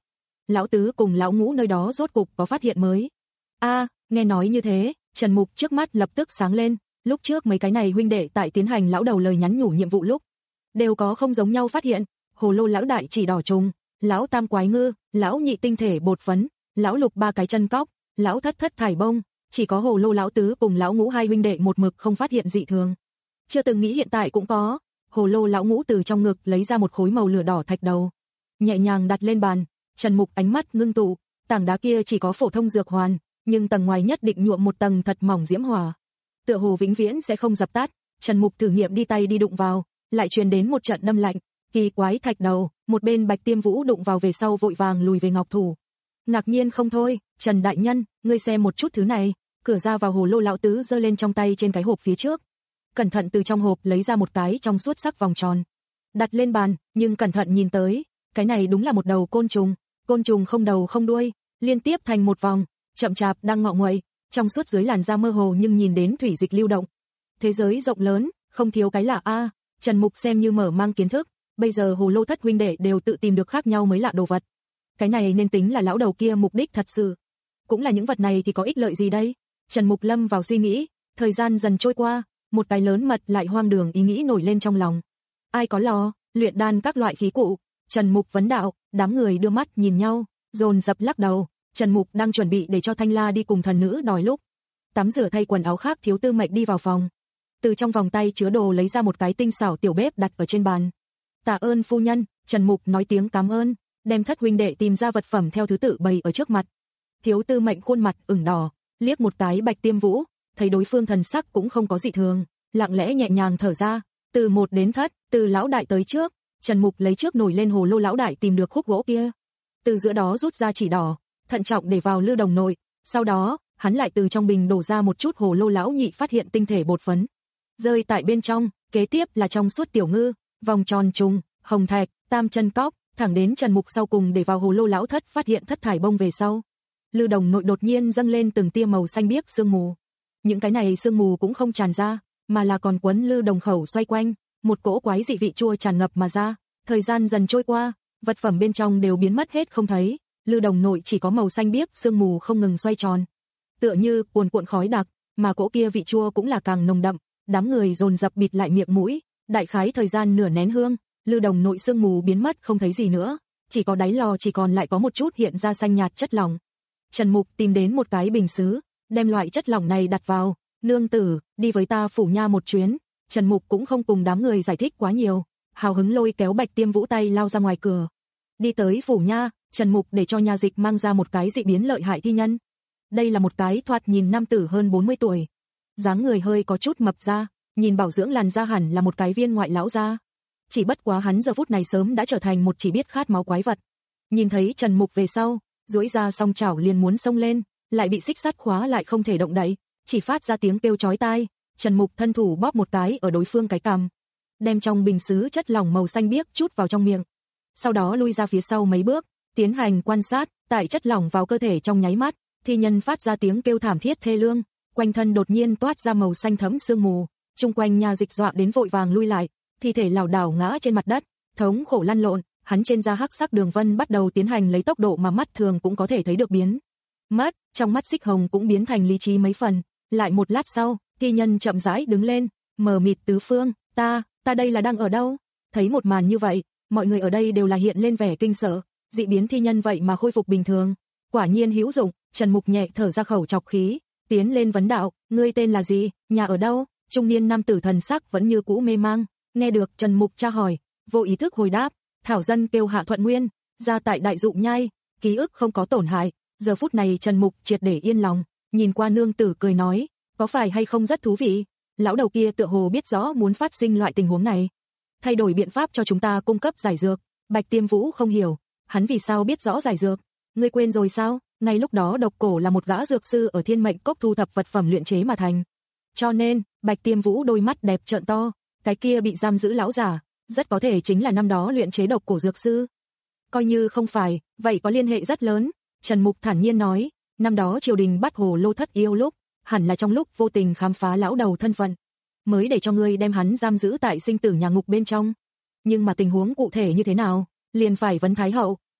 lão tứ cùng lão ngũ nơi đó rốt cục có phát hiện mới. A, nghe nói như thế, Trần Mục trước mắt lập tức sáng lên, lúc trước mấy cái này huynh đệ tại tiến hành lão đầu lời nhắn nhủ nhiệm vụ lúc, đều có không giống nhau phát hiện, hồ lô lão đại chỉ đỏ trùng, lão tam quái ngư, lão nhị tinh thể bột phấn, lão lục ba cái chân cóc, lão thất thất thải bông, chỉ có hồ lô lão tứ cùng lão ngũ hai huynh đệ một mực không phát hiện dị thường. Chưa từng nghĩ hiện tại cũng có. Hồ lô lão ngũ từ trong ngực lấy ra một khối màu lửa đỏ thạch đầu, nhẹ nhàng đặt lên bàn. Trần Mục ánh mắt ngưng tụ, tảng đá kia chỉ có phổ thông dược hoàn, nhưng tầng ngoài nhất định nhuộm một tầng thật mỏng diễm hỏa, tựa hồ vĩnh viễn sẽ không dập tắt. Trần Mục thử nghiệm đi tay đi đụng vào, lại truyền đến một trận đâm lạnh. Kỳ quái thạch đầu, một bên Bạch Tiêm Vũ đụng vào về sau vội vàng lùi về ngọc thủ. Ngạc nhiên không thôi, Trần đại nhân, ngươi xem một chút thứ này. Cửa ra vào hồ lô lão tứ giơ lên trong tay trên cái hộp phía trước, cẩn thận từ trong hộp lấy ra một cái trong suốt sắc vòng tròn, đặt lên bàn, nhưng cẩn thận nhìn tới, cái này đúng là một đầu côn trùng, côn trùng không đầu không đuôi, liên tiếp thành một vòng, chậm chạp đang ngọ nguậy, trong suốt dưới làn da mơ hồ nhưng nhìn đến thủy dịch lưu động. Thế giới rộng lớn, không thiếu cái lạ a. Trần Mục xem như mở mang kiến thức, bây giờ hồ lô thất huynh đệ đều tự tìm được khác nhau mới lạ đồ vật. Cái này nên tính là lão đầu kia mục đích thật sự. Cũng là những vật này thì có ích lợi gì đây? Trần Mục lâm vào suy nghĩ, thời gian dần trôi qua, một cái lớn mật lại hoang đường ý nghĩ nổi lên trong lòng. Ai có lò, luyện đan các loại khí cụ? Trần Mục vấn đạo, đám người đưa mắt nhìn nhau, dồn dập lắc đầu. Trần Mục đang chuẩn bị để cho Thanh La đi cùng thần nữ đòi lúc. Tắm rửa thay quần áo khác Thiếu Tư Mệnh đi vào phòng. Từ trong vòng tay chứa đồ lấy ra một cái tinh xảo tiểu bếp đặt ở trên bàn. Tạ ơn phu nhân, Trần Mục nói tiếng cảm ơn, đem thất huynh đệ tìm ra vật phẩm theo thứ tự bày ở trước mặt. Thiếu Tư Mệnh khuôn mặt ửng đỏ, liếc một cái Bạch Tiêm Vũ, thấy đối phương thần sắc cũng không có dị thường, lặng lẽ nhẹ nhàng thở ra, từ một đến thất, từ lão đại tới trước, Trần Mục lấy trước nổi lên hồ lô lão đại tìm được khúc gỗ kia, từ giữa đó rút ra chỉ đỏ, thận trọng để vào lư đồng nội, sau đó, hắn lại từ trong bình đổ ra một chút hồ lô lão nhị phát hiện tinh thể bột phấn, rơi tại bên trong, kế tiếp là trong suốt tiểu ngư, vòng tròn trùng, hồng thạch, tam chân cóc, thẳng đến Trần Mục sau cùng để vào hồ lô lão thất phát hiện thất thải bông về sau. Lư đồng nội đột nhiên dâng lên từng tia màu xanh biếc sương mù. Những cái này sương mù cũng không tràn ra, mà là còn quấn lư đồng khẩu xoay quanh, một cỗ quái dị vị chua tràn ngập mà ra. Thời gian dần trôi qua, vật phẩm bên trong đều biến mất hết không thấy, lư đồng nội chỉ có màu xanh biếc sương mù không ngừng xoay tròn, tựa như cuồn cuộn khói đặc, mà cỗ kia vị chua cũng là càng nồng đậm. Đám người dồn dập bịt lại miệng mũi, đại khái thời gian nửa nén hương, lư đồng nội sương mù biến mất không thấy gì nữa, chỉ có đáy lò chỉ còn lại có một chút hiện ra xanh nhạt chất lỏng. Trần Mục tìm đến một cái bình sứ, đem loại chất lỏng này đặt vào, nương tử, đi với ta phủ nha một chuyến. Trần Mục cũng không cùng đám người giải thích quá nhiều, hào hứng lôi kéo Bạch Tiêm Vũ tay lao ra ngoài cửa. Đi tới phủ nha, Trần Mục để cho nha dịch mang ra một cái dị biến lợi hại thi nhân. Đây là một cái thoạt nhìn nam tử hơn bốn mươi tuổi, dáng người hơi có chút mập ra, nhìn bảo dưỡng làn da hẳn là một cái viên ngoại lão gia. Chỉ bất quá hắn giờ phút này sớm đã trở thành một chỉ biết khát máu quái vật. Nhìn thấy Trần Mục về sau, duỗi ra song chảo liền muốn xông lên, lại bị xích sắt khóa lại không thể động đậy, chỉ phát ra tiếng kêu chói tai. Trần Mục thân thủ bóp một cái ở đối phương cái cằm, đem trong bình sứ chất lỏng màu xanh biếc chút vào trong miệng. Sau đó lui ra phía sau mấy bước, tiến hành quan sát, tại chất lỏng vào cơ thể trong nháy mắt, thi nhân phát ra tiếng kêu thảm thiết thê lương, quanh thân đột nhiên toát ra màu xanh thẫm sương mù, chung quanh nha dịch dọa đến vội vàng lui lại, thi thể lảo đảo ngã trên mặt đất, thống khổ lăn lộn, hắn trên da hắc sắc đường vân bắt đầu tiến hành lấy tốc độ mà mắt thường cũng có thể thấy được biến mất, trong mắt Xích Hồng cũng biến thành lý trí mấy phần. Lại một lát sau, thi nhân chậm rãi đứng lên, mờ mịt tứ phương, ta, ta đây là đang ở đâu? Thấy một màn như vậy, mọi người ở đây đều là hiện lên vẻ kinh sợ, dị biến thi nhân vậy mà khôi phục bình thường, quả nhiên hữu dụng. Trần Mục nhẹ thở ra khẩu trọc khí, tiến lên vấn đạo, ngươi tên là gì, nhà ở đâu? Trung niên nam tử thần sắc vẫn như cũ mê mang, nghe được Trần Mục tra hỏi, vô ý thức hồi đáp, thảo dân kêu Hạ Thuận Nguyên, ra tại Đại Dụ Nhai, ký ức không có tổn hại. Giờ phút này Trần Mục triệt để yên lòng, nhìn qua nương tử cười nói, có phải hay không rất thú vị? Lão đầu kia tựa hồ biết rõ muốn phát sinh loại tình huống này, thay đổi biện pháp cho chúng ta cung cấp giải dược. Bạch Tiêm Vũ không hiểu, hắn vì sao biết rõ giải dược? Ngươi quên rồi sao? Ngay lúc đó Độc Cổ là một gã dược sư ở Thiên Mệnh Cốc thu thập vật phẩm luyện chế mà thành. Cho nên, Bạch Tiêm Vũ đôi mắt đẹp trợn to, cái kia bị giam giữ lão giả, rất có thể chính là năm đó luyện chế độc cổ dược sư. Coi như không phải, vậy có liên hệ rất lớn. Trần Mục thản nhiên nói, năm đó triều đình bắt hồ lô thất yêu lúc, hẳn là trong lúc vô tình khám phá lão đầu thân phận, mới để cho ngươi đem hắn giam giữ tại sinh tử nhà ngục bên trong. Nhưng mà tình huống cụ thể như thế nào, liền phải vấn Thái hậu.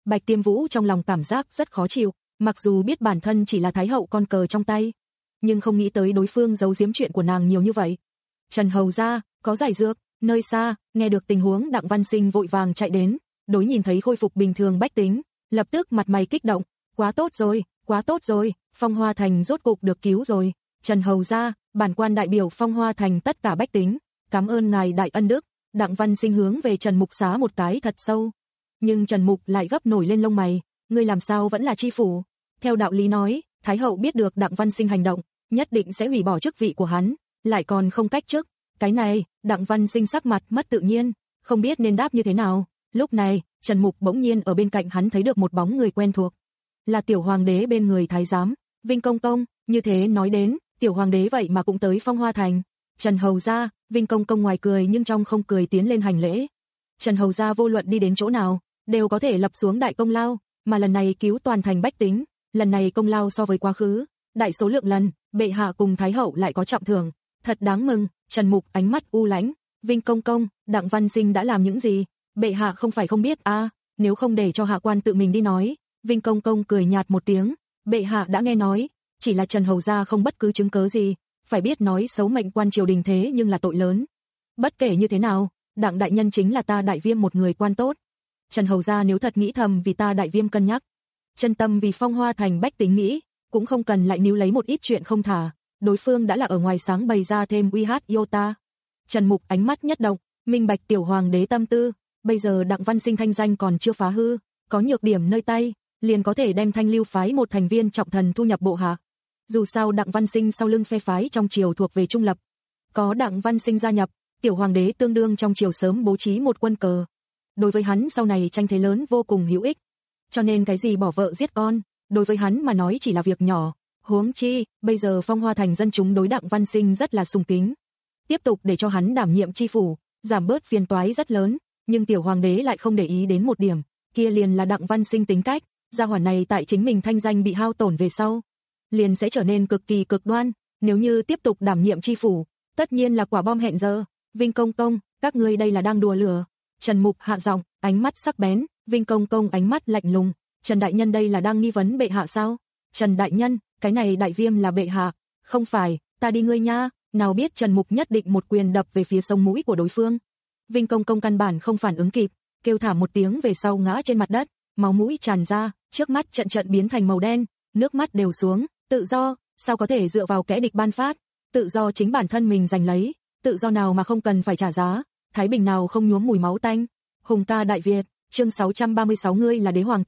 Bạch Tiêm Vũ trong lòng cảm giác rất khó chịu, mặc dù biết bản thân chỉ là thái hậu con cờ trong tay, nhưng không nghĩ tới đối phương giấu giếm chuyện của nàng nhiều như vậy. Trần hầu gia, có giải dược. Nơi xa, nghe được tình huống Đặng Văn Sinh vội vàng chạy đến, đối nhìn thấy khôi phục bình thường bách tính, lập tức mặt mày kích động, quá tốt rồi, quá tốt rồi, Phong Hoa Thành rốt cục được cứu rồi. Trần hầu gia, bản quan đại biểu Phong Hoa Thành tất cả bách tính, cảm ơn ngài đại ân đức. Đặng Văn Sinh hướng về Trần Mục xá một cái thật sâu, nhưng Trần Mục lại gấp nổi lên lông mày, ngươi làm sao vẫn là chi phủ? Theo đạo lý nói, thái hậu biết được Đặng Văn Sinh hành động, nhất định sẽ hủy bỏ chức vị của hắn, lại còn không cách chức. Cái này, Đặng Văn Sinh sắc mặt mất tự nhiên, không biết nên đáp như thế nào. Lúc này, Trần Mục bỗng nhiên ở bên cạnh hắn thấy được một bóng người quen thuộc, là tiểu hoàng đế bên người thái giám, Vinh công công. Như thế nói đến, tiểu hoàng đế vậy mà cũng tới Phong Hoa Thành. Trần hầu gia, Vinh công công ngoài cười nhưng trong không cười tiến lên hành lễ. Trần hầu gia vô luận đi đến chỗ nào, đều có thể lập xuống đại công lao, mà lần này cứu toàn thành bách tính, lần này công lao so với quá khứ, đại số lượng lần, bệ hạ cùng thái hậu lại có trọng thưởng, thật đáng mừng. Trần Mục ánh mắt u lãnh, Vinh công công, Đặng Văn Sinh đã làm những gì? Bệ hạ không phải không biết a, à, nếu không để cho hạ quan tự mình đi nói. Vinh công công cười nhạt một tiếng, bệ hạ đã nghe nói, chỉ là Trần hầu gia không bất cứ chứng cớ gì, phải biết nói xấu mệnh quan triều đình thế nhưng là tội lớn. Bất kể như thế nào, Đặng đại nhân chính là ta Đại Viêm một người quan tốt. Trần hầu gia nếu thật nghĩ thầm vì ta Đại Viêm cân nhắc, chân tâm vì Phong Hoa Thành bách tính nghĩ, cũng không cần lại níu lấy một ít chuyện không thả. Đối phương đã là ở ngoài sáng bày ra thêm uy hát yêu ta. Trần Mục ánh mắt nhất động, minh bạch tiểu hoàng đế tâm tư, bây giờ Đặng Văn Sinh thanh danh còn chưa phá hư, có nhược điểm nơi tay, liền có thể đem Thanh Lưu phái một thành viên trọng thần thu nhập bộ hạ. Dù sao Đặng Văn Sinh sau lưng phe phái trong triều thuộc về trung lập, có Đặng Văn Sinh gia nhập, tiểu hoàng đế tương đương trong triều sớm bố trí một quân cờ. Đối với hắn sau này tranh thế lớn vô cùng hữu ích. Cho nên cái gì bỏ vợ giết con, đối với hắn mà nói chỉ là việc nhỏ. Huống chi, bây giờ Phong Hoa Thành dân chúng đối Đặng Văn Sinh rất là sùng kính. Tiếp tục để cho hắn đảm nhiệm chi phủ, giảm bớt phiền toái rất lớn, nhưng tiểu hoàng đế lại không để ý đến một điểm, kia liền là Đặng Văn Sinh tính cách, gia hỏa này tại chính mình thanh danh bị hao tổn về sau, liền sẽ trở nên cực kỳ cực đoan, nếu như tiếp tục đảm nhiệm chi phủ, tất nhiên là quả bom hẹn giờ. Vinh công công, các ngươi đây là đang đùa lửa. Trần Mục hạ giọng, ánh mắt sắc bén, Vinh công công ánh mắt lạnh lùng, Trần đại nhân đây là đang nghi vấn bệ hạ sao? Trần đại nhân, cái này Đại Viêm là bệ hạ, không phải, ta đi ngươi nha. Nào biết Trần Mục nhất định một quyền đập về phía sống mũi của đối phương. Vinh công công căn bản không phản ứng kịp, kêu thả một tiếng về sau ngã trên mặt đất, máu mũi tràn ra, trước mắt trận trận biến thành màu đen, nước mắt đều xuống. Tự do, sao có thể dựa vào kẻ địch ban phát? Tự do chính bản thân mình giành lấy, tự do nào mà không cần phải trả giá, thái bình nào không nhuốm mùi máu tanh. Hùng ca Đại Việt, chương sáu trăm ba mươi sáu, ngươi là đế hoàng.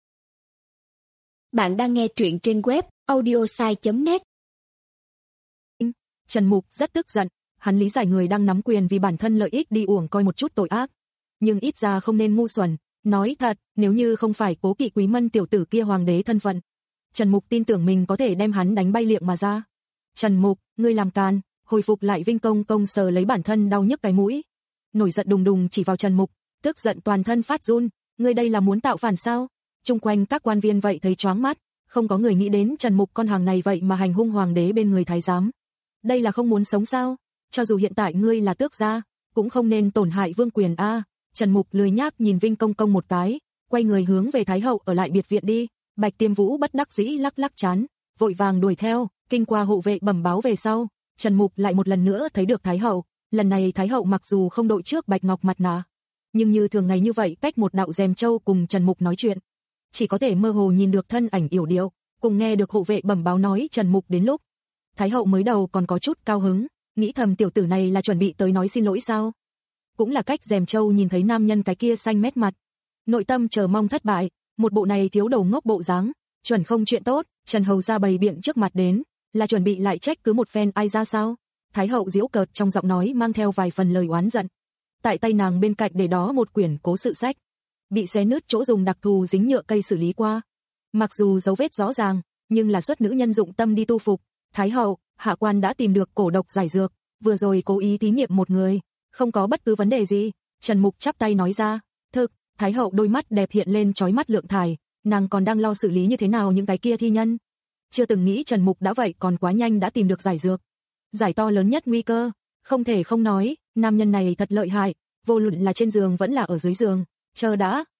Bạn đang nghe truyện trên web audiosai chấm net. Trần Mục rất tức giận, hắn lý giải người đang nắm quyền vì bản thân lợi ích đi uổng coi một chút tội ác, nhưng ít ra không nên ngu xuẩn. Nói thật, nếu như không phải Cố Kỵ Quý Mân tiểu tử kia hoàng đế thân phận, Trần Mục tin tưởng mình có thể đem hắn đánh bay liệng mà ra. Trần Mục, ngươi làm càn. Hồi phục lại Vinh công công sờ lấy bản thân đau nhức cái mũi, nổi giận đùng đùng chỉ vào Trần Mục, tức giận toàn thân phát run, ngươi đây là muốn tạo phản sao? Chung quanh các quan viên vậy thấy choáng mắt, không có người nghĩ đến Trần Mục con hàng này vậy mà hành hung hoàng đế bên người thái giám. Đây là không muốn sống sao? Cho dù hiện tại ngươi là tước gia, cũng không nên tổn hại vương quyền a. À, Trần Mục lười nhác nhìn Vinh công công một cái, quay người hướng về thái hậu ở lại biệt viện đi. Bạch Tiêm Vũ bất đắc dĩ lắc lắc trán, vội vàng đuổi theo, kinh qua hộ vệ bẩm báo về sau, Trần Mục lại một lần nữa thấy được thái hậu. Lần này thái hậu mặc dù không đội trước bạch ngọc mặt nạ, nhưng như thường ngày như vậy cách một đạo rèm châu cùng Trần Mục nói chuyện, chỉ có thể mơ hồ nhìn được thân ảnh yểu điệu, cùng nghe được hộ vệ bẩm báo nói Trần Mục đến lúc. Thái hậu mới đầu còn có chút cao hứng, nghĩ thầm tiểu tử này là chuẩn bị tới nói xin lỗi sao? Cũng là cách rèm châu nhìn thấy nam nhân cái kia xanh mét mặt, nội tâm chờ mong thất bại, một bộ này thiếu đầu ngốc bộ dáng, chuẩn không chuyện tốt. Trần hầu ra bày biện trước mặt đến, là chuẩn bị lại trách cứ một phen ai ra sao? Thái hậu giễu cợt trong giọng nói mang theo vài phần lời oán giận. Tại tay nàng bên cạnh để đó một quyển cố sự sách, bị xé nứt chỗ dùng đặc thù dính nhựa cây xử lý qua. Mặc dù dấu vết rõ ràng, nhưng là xuất nữ nhân dụng tâm đi tu phục. Thái hậu, hạ quan đã tìm được cổ độc giải dược, vừa rồi cố ý thí nghiệm một người, không có bất cứ vấn đề gì. Trần Mục chắp tay nói ra. Thực, Thái hậu đôi mắt đẹp hiện lên chói mắt lượng thải, nàng còn đang lo xử lý như thế nào những cái kia thi nhân. Chưa từng nghĩ Trần Mục đã vậy còn quá nhanh đã tìm được giải dược. Giải to lớn nhất nguy cơ, không thể không nói, nam nhân này thật lợi hại, vô luận là trên giường vẫn là ở dưới giường. Chờ đã,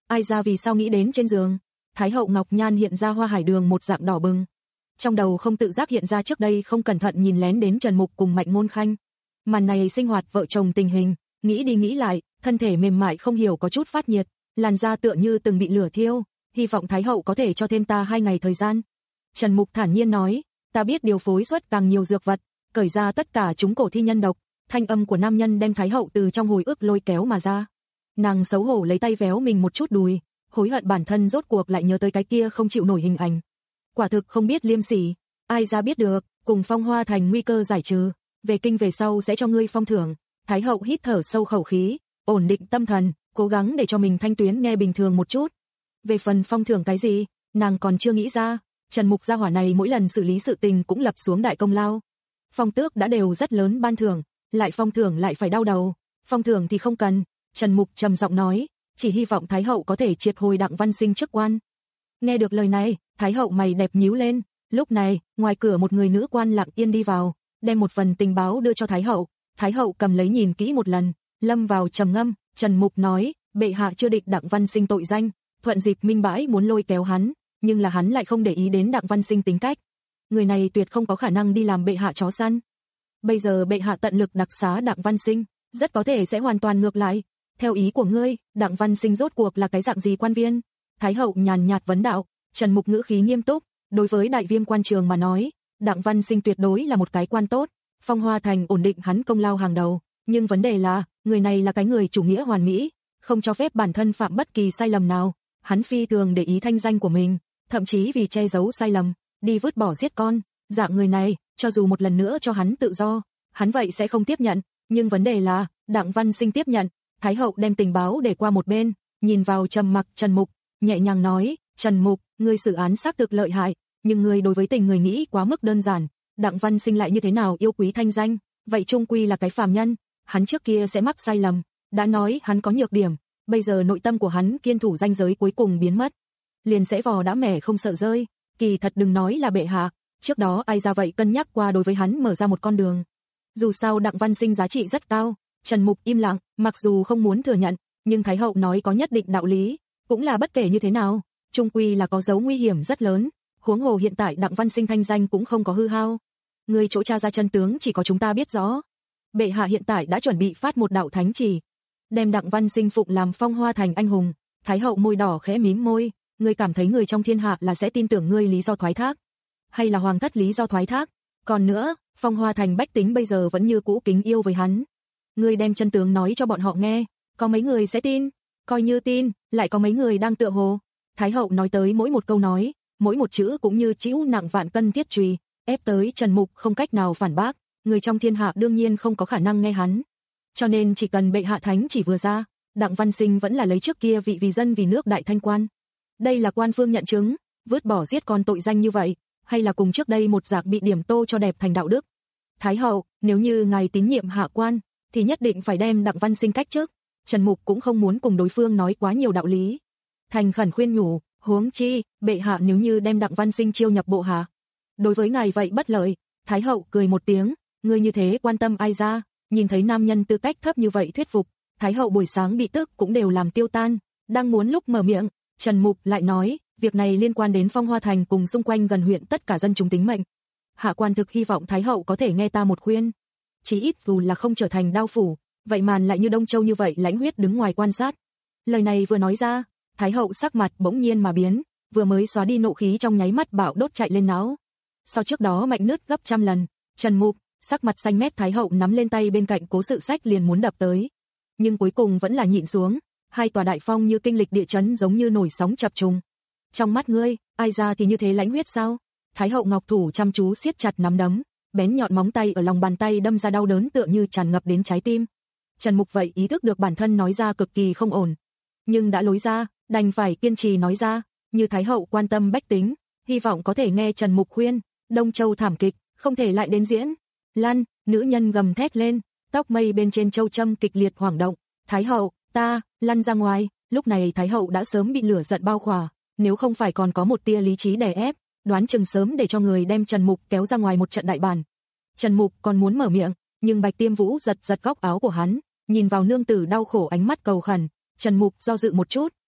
ai ra vì sao nghĩ đến trên giường. Thái hậu ngọc nhan hiện ra hoa hải đường một dạng đỏ bừng. Trong đầu không tự giác hiện ra trước đây không cẩn thận nhìn lén đến Trần Mục cùng Mạnh Ngôn Khanh. Màn này sinh hoạt vợ chồng tình hình, nghĩ đi nghĩ lại, thân thể mềm mại không hiểu có chút phát nhiệt, làn da tựa như từng bị lửa thiêu, hy vọng Thái hậu có thể cho thêm ta hai ngày thời gian. Trần Mục thản nhiên nói, ta biết điều phối xuất càng nhiều dược vật, cởi ra tất cả chúng cổ thi nhân độc. Thanh âm của nam nhân đem Thái hậu từ trong hồi ức lôi kéo mà ra. Nàng xấu hổ lấy tay véo mình một chút đùi, hối hận bản thân rốt cuộc lại nhớ tới cái kia không chịu nổi hình ảnh. Quả thực không biết liêm sỉ, ai ra biết được, cùng Phong Hoa Thành nguy cơ giải trừ, về kinh về sau sẽ cho ngươi phong thưởng. Thái hậu hít thở sâu khẩu khí, ổn định tâm thần, cố gắng để cho mình thanh tuyến nghe bình thường một chút. Về phần phong thưởng cái gì, nàng còn chưa nghĩ ra. Trần Mục gia hỏa này mỗi lần xử lý sự tình cũng lập xuống đại công lao. Phong tước đã đều rất lớn ban thưởng, lại phong thưởng lại phải đau đầu. Phong thưởng thì không cần, Trần Mục trầm giọng nói, chỉ hy vọng Thái hậu có thể triệt hồi Đặng Văn Sinh chức quan. Nghe được lời này, Thái hậu mày đẹp nhíu lên. Lúc này, ngoài cửa một người nữ quan lặng yên đi vào, đem một phần tình báo đưa cho Thái hậu. Thái hậu cầm lấy nhìn kỹ một lần, lâm vào trầm ngâm. Trần Mục nói, bệ hạ chưa định Đặng Văn Sinh tội danh, thuận dịp minh bãi muốn lôi kéo hắn, nhưng là hắn lại không để ý đến Đặng Văn Sinh tính cách. Người này tuyệt không có khả năng đi làm bệ hạ chó săn. Bây giờ bệ hạ tận lực đặc xá Đặng Văn Sinh, rất có thể sẽ hoàn toàn ngược lại. Theo ý của ngươi, Đặng Văn Sinh rốt cuộc là cái dạng gì quan viên? Thái hậu nhàn nhạt vấn đạo. Trần Mục ngữ khí nghiêm túc, đối với đại viêm quan trường mà nói, Đặng Văn Sinh tuyệt đối là một cái quan tốt, Phong Hoa Thành ổn định hắn công lao hàng đầu, nhưng vấn đề là, người này là cái người chủ nghĩa hoàn mỹ, không cho phép bản thân phạm bất kỳ sai lầm nào, hắn phi thường để ý thanh danh của mình, thậm chí vì che giấu sai lầm, đi vứt bỏ giết con, dạng người này, cho dù một lần nữa cho hắn tự do, hắn vậy sẽ không tiếp nhận, nhưng vấn đề là, Đặng Văn Sinh tiếp nhận. Thái hậu đem tình báo để qua một bên, nhìn vào trầm mặc Trần Mục, nhẹ nhàng nói, Trần Mục, ngươi xử án xác thực lợi hại, nhưng ngươi đối với tình người nghĩ quá mức đơn giản, Đặng Văn Sinh lại như thế nào yêu quý thanh danh, vậy chung quy là cái phàm nhân, hắn trước kia sẽ mắc sai lầm, đã nói hắn có nhược điểm, bây giờ nội tâm của hắn kiên thủ ranh giới cuối cùng biến mất, liền sẽ vò đã mẻ không sợ rơi, kỳ thật đừng nói là bệ hạ, trước đó ai ra vậy cân nhắc qua đối với hắn mở ra một con đường. Dù sao Đặng Văn Sinh giá trị rất cao. Trần Mục im lặng, mặc dù không muốn thừa nhận, nhưng Thái hậu nói có nhất định đạo lý, cũng là bất kể như thế nào, chung quy là có dấu nguy hiểm rất lớn, huống hồ hiện tại Đặng Văn Sinh thanh danh cũng không có hư hao. Người chỗ tra ra chân tướng chỉ có chúng ta biết rõ. Bệ hạ hiện tại đã chuẩn bị phát một đạo thánh chỉ, đem Đặng Văn Sinh phụng làm Phong Hoa Thành anh hùng. Thái hậu môi đỏ khẽ mím môi, ngươi cảm thấy người trong thiên hạ là sẽ tin tưởng ngươi lý do thoái thác, hay là hoàng thất lý do thoái thác? Còn nữa, Phong Hoa Thành bách tính bây giờ vẫn như cũ kính yêu với hắn. Ngươi đem chân tướng nói cho bọn họ nghe, có mấy người sẽ tin, coi như tin, lại có mấy người đang tựa hồ. Thái hậu nói tới mỗi một câu nói, mỗi một chữ cũng như chịu nặng vạn cân thiết chùy, ép tới Trần Mục không cách nào phản bác, người trong thiên hạ đương nhiên không có khả năng nghe hắn. Cho nên chỉ cần bệ hạ thánh chỉ vừa ra, Đặng Văn Sinh vẫn là lấy trước kia vị vì dân vì nước đại thanh quan. Đây là quan phương nhận chứng, vứt bỏ giết con tội danh như vậy, hay là cùng trước đây một dạng bị điểm tô cho đẹp thành đạo đức. Thái hậu, nếu như ngài tín nhiệm hạ quan, thì nhất định phải đem Đặng Văn Sinh cách trước. Trần Mục cũng không muốn cùng đối phương nói quá nhiều đạo lý. Thành khẩn khuyên nhủ, huống chi, bệ hạ nếu như đem Đặng Văn Sinh chiêu nhập bộ hạ, đối với ngài vậy bất lợi. Thái hậu cười một tiếng, ngươi như thế quan tâm ai ra, nhìn thấy nam nhân tư cách thấp như vậy thuyết phục, Thái hậu buổi sáng bị tức cũng đều làm tiêu tan, đang muốn lúc mở miệng, Trần Mục lại nói, việc này liên quan đến Phong Hoa Thành cùng xung quanh gần huyện tất cả dân chúng tính mệnh. Hạ quan thực hy vọng Thái hậu có thể nghe ta một khuyên, chí ít dù là không trở thành đao phủ, vậy màn lại như Đông Châu như vậy lãnh huyết đứng ngoài quan sát. Lời này vừa nói ra, Thái hậu sắc mặt bỗng nhiên mà biến, vừa mới xóa đi nộ khí trong nháy mắt bạo đốt chạy lên não. Sau trước đó mạnh nứt gấp trăm lần, Trần Mục, sắc mặt xanh mét Thái hậu nắm lên tay bên cạnh Cố Sự Sách liền muốn đập tới, nhưng cuối cùng vẫn là nhịn xuống. Hai tòa đại phong như kinh lịch địa chấn giống như nổi sóng chập trùng. Trong mắt ngươi, ai ra thì như thế lãnh huyết sao? Thái hậu ngọc thủ chăm chú siết chặt nắm đấm, bén nhọn móng tay ở lòng bàn tay đâm ra đau đớn tựa như tràn ngập đến trái tim. Trần Mục vậy ý thức được bản thân nói ra cực kỳ không ổn, nhưng đã lối ra, đành phải kiên trì nói ra, như Thái hậu quan tâm bách tính, hy vọng có thể nghe Trần Mục khuyên, Đông Châu thảm kịch, không thể lại đến diễn. Lan, nữ nhân gầm thét lên, tóc mây bên trên châu châm kịch liệt hoảng động. Thái hậu, ta, lăn ra ngoài. Lúc này Thái hậu đã sớm bị lửa giận bao khỏa, nếu không phải còn có một tia lý trí đè ép, đoán chừng sớm để cho người đem Trần Mục kéo ra ngoài một trận đại bản. Trần Mục còn muốn mở miệng, nhưng Bạch Tiêm Vũ giật giật góc áo của hắn, nhìn vào nương tử đau khổ ánh mắt cầu khẩn. Trần Mục do dự một chút,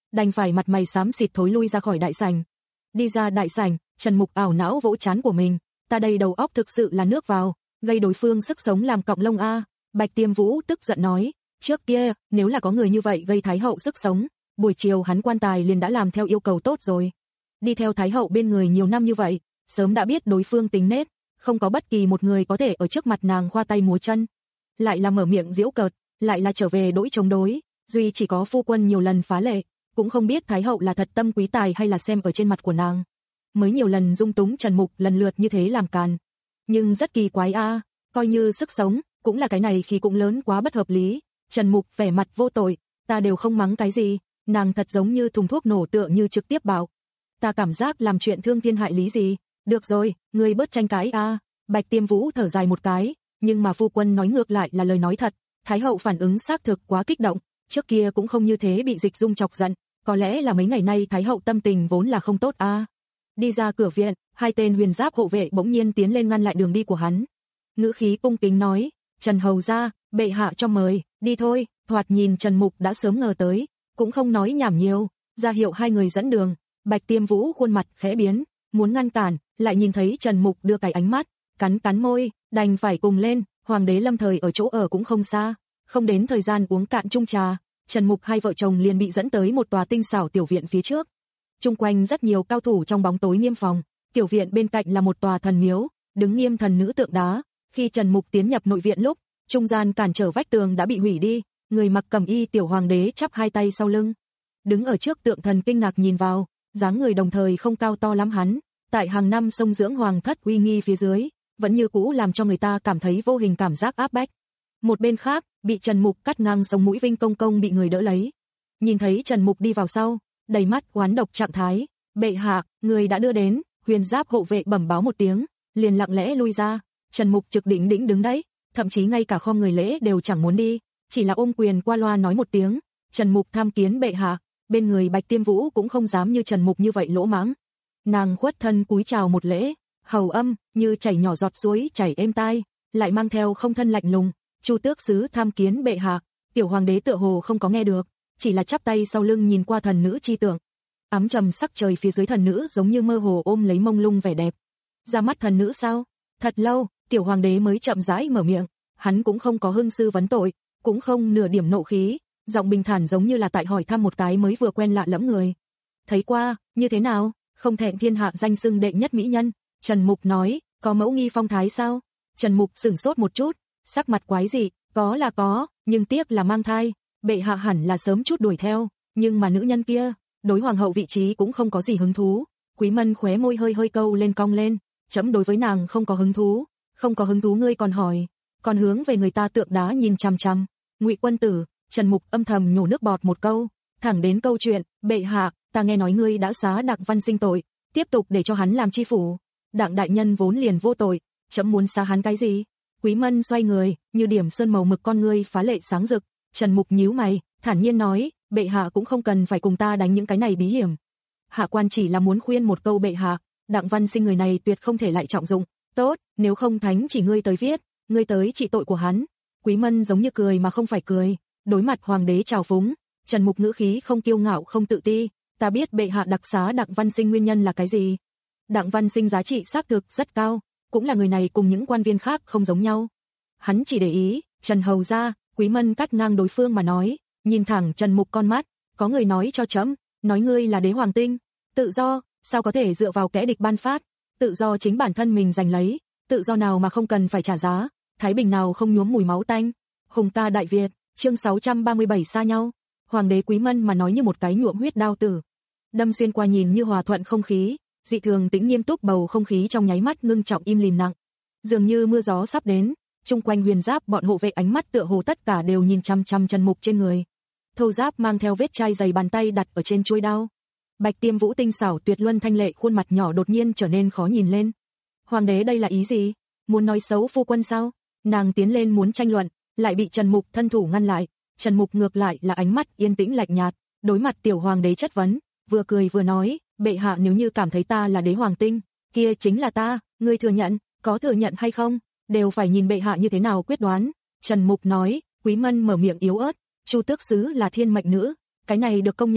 đành phải mặt mày xám xịt thối lui ra khỏi đại sảnh. Đi ra đại sảnh, Trần Mục ảo não vỗ trán của mình, ta đây đầu óc thực sự là nước vào, gây đối phương sức sống làm cọng lông a. Bạch Tiêm Vũ tức giận nói, trước kia, nếu là có người như vậy gây Thái hậu sức sống, buổi chiều hắn quan tài liền đã làm theo yêu cầu tốt rồi. Đi theo Thái hậu bên người nhiều năm như vậy, sớm đã biết đối phương tính nết, không có bất kỳ một người có thể ở trước mặt nàng khoa tay múa chân. Lại là mở miệng giễu cợt, lại là trở về đối chống đối, duy chỉ có phu quân nhiều lần phá lệ, cũng không biết Thái hậu là thật tâm quý tài hay là xem ở trên mặt của nàng. Mới nhiều lần dung túng Trần Mục lần lượt như thế làm càn. Nhưng rất kỳ quái a, coi như sức sống, cũng là cái này khi cũng lớn quá bất hợp lý. Trần Mục vẻ mặt vô tội, ta đều không mắng cái gì, nàng thật giống như thùng thuốc nổ tựa như trực tiếp bảo. Ta cảm giác làm chuyện thương thiên hại lý gì, được rồi, ngươi bớt tranh cãi a. Bạch Tiêm Vũ thở dài một cái, nhưng mà phu quân nói ngược lại là lời nói thật, Thái hậu phản ứng xác thực quá kích động, trước kia cũng không như thế bị Dịch Dung chọc giận, có lẽ là mấy ngày nay Thái hậu tâm tình vốn là không tốt a. Đi ra cửa viện, hai tên huyền giáp hộ vệ bỗng nhiên tiến lên ngăn lại đường đi của hắn. Ngữ khí cung kính nói, Trần hầu gia, bệ hạ cho mời, đi thôi. Thoạt nhìn Trần Mục đã sớm ngờ tới, cũng không nói nhảm nhiều, ra hiệu hai người dẫn đường. Bạch Tiêm Vũ khuôn mặt khẽ biến, muốn ngăn cản, lại nhìn thấy Trần Mục đưa cái ánh mắt, cắn cắn môi, đành phải cùng lên. Hoàng đế lâm thời ở chỗ ở cũng không xa, không đến thời gian uống cạn chung trà, Trần Mục hai vợ chồng liền bị dẫn tới một tòa tinh xảo tiểu viện phía trước. Chung quanh rất nhiều cao thủ trong bóng tối nghiêm phòng, tiểu viện bên cạnh là một tòa thần miếu, đứng nghiêm thần nữ tượng đá. Khi Trần Mục tiến nhập nội viện lúc, trung gian cản trở vách tường đã bị hủy đi, người mặc cẩm y tiểu hoàng đế chắp hai tay sau lưng, đứng ở trước tượng thần kinh ngạc nhìn vào, dáng người đồng thời không cao to lắm hắn, tại hàng năm sông dưỡng hoàng thất uy nghi phía dưới, vẫn như cũ làm cho người ta cảm thấy vô hình cảm giác áp bách. Một bên khác, bị Trần Mục cắt ngang sống mũi Vinh Công Công bị người đỡ lấy. Nhìn thấy Trần Mục đi vào sau, đầy mắt oán độc trạng thái, bệ hạ, người đã đưa đến. Huyền giáp hộ vệ bẩm báo một tiếng, liền lặng lẽ lui ra. Trần Mục trực đỉnh đỉnh đứng đấy, thậm chí ngay cả khom người lễ đều chẳng muốn đi, chỉ là ôm quyền qua loa nói một tiếng, Trần Mục tham kiến bệ hạ. Bên người Bạch Tiêm Vũ cũng không dám như Trần Mục như vậy lỗ mãng, nàng khuất thân cúi chào một lễ, hầu âm như chảy nhỏ giọt suối chảy êm tai, lại mang theo không thân lạnh lùng, Chu tước sứ tham kiến bệ hạ. Tiểu hoàng đế tựa hồ không có nghe được, chỉ là chắp tay sau lưng nhìn qua thần nữ chi tượng. Ám trầm sắc trời phía dưới thần nữ giống như mơ hồ ôm lấy mông lung vẻ đẹp. Ra mắt thần nữ sao? Thật lâu, tiểu hoàng đế mới chậm rãi mở miệng, hắn cũng không có hưng sư vấn tội, cũng không nửa điểm nộ khí, giọng bình thản giống như là tại hỏi thăm một cái mới vừa quen lạ lẫm người. Thấy qua, như thế nào? Không thẹn thiên hạ danh xưng đệ nhất mỹ nhân. Trần Mục nói, có mẫu nghi phong thái sao? Trần Mục sửng sốt một chút, sắc mặt quái dị, có là có, nhưng tiếc là mang thai, bệ hạ hẳn là sớm chút đuổi theo, nhưng mà nữ nhân kia, đối hoàng hậu vị trí cũng không có gì hứng thú. Quý Mân khóe môi hơi hơi câu lên cong lên, chấm đối với nàng không có hứng thú, không có hứng thú ngươi còn hỏi, còn hướng về người ta tượng đá nhìn chằm chằm. Ngụy quân tử, Trần Mục âm thầm nhổ nước bọt một câu, thẳng đến câu chuyện, bệ hạ, ta nghe nói ngươi đã xá Đặng Văn Sinh tội, tiếp tục để cho hắn làm chi phủ. Đặng đại nhân vốn liền vô tội, chấm muốn xá hắn cái gì? Quý Mân xoay người, như điểm sơn màu mực con ngươi phá lệ sáng rực. Trần Mục nhíu mày, thản nhiên nói, bệ hạ cũng không cần phải cùng ta đánh những cái này bí hiểm. Hạ quan chỉ là muốn khuyên một câu bệ hạ, Đặng Văn Sinh người này tuyệt không thể lại trọng dụng. Tốt, nếu không thánh chỉ ngươi tới viết, ngươi tới trị tội của hắn. Quý Mân giống như cười mà không phải cười, đối mặt hoàng đế trào phúng, Trần Mục ngữ khí không kiêu ngạo không tự ti, ta biết bệ hạ đặc xá Đặng Văn Sinh nguyên nhân là cái gì. Đặng Văn Sinh giá trị xác thực rất cao, cũng là người này cùng những quan viên khác không giống nhau. Hắn chỉ để ý, Trần hầu gia. Quý Mân cắt ngang đối phương mà nói, nhìn thẳng Trần Mục con mắt, có người nói cho chấm, nói ngươi là đế hoàng tinh, tự do, sao có thể dựa vào kẻ địch ban phát, tự do chính bản thân mình giành lấy, tự do nào mà không cần phải trả giá, thái bình nào không nhuốm mùi máu tanh. Hùng ca Đại Việt, chương sáu trăm ba mươi bảy xa nhau. Hoàng đế Quý Mân mà nói như một cái nhuộm huyết đao tử, đâm xuyên qua nhìn như hòa thuận không khí, dị thường tĩnh nghiêm túc bầu không khí trong nháy mắt ngưng trọng im lìm nặng, dường như mưa gió sắp đến. Chung quanh huyền giáp bọn hộ vệ ánh mắt tựa hồ tất cả đều nhìn chăm chăm Trần Mục trên người. Thâu giáp mang theo vết chai dày bàn tay đặt ở trên chuôi đao. Bạch Tiêm Vũ tinh xảo tuyệt luân thanh lệ khuôn mặt nhỏ đột nhiên trở nên khó nhìn lên. Hoàng đế đây là ý gì? Muốn nói xấu phu quân sao? Nàng tiến lên muốn tranh luận, lại bị Trần Mục thân thủ ngăn lại. Trần Mục ngược lại là ánh mắt yên tĩnh lạnh nhạt, đối mặt tiểu hoàng đế chất vấn, vừa cười vừa nói, bệ hạ nếu như cảm thấy ta là đế hoàng tinh, kia chính là ta, ngươi thừa nhận, có thừa nhận hay không? Đều phải nhìn bệ hạ như thế nào quyết đoán. Trần Mục nói, Quý Mân mở miệng yếu ớt, Chu tước sứ là thiên mệnh nữ, cái này được công nhận,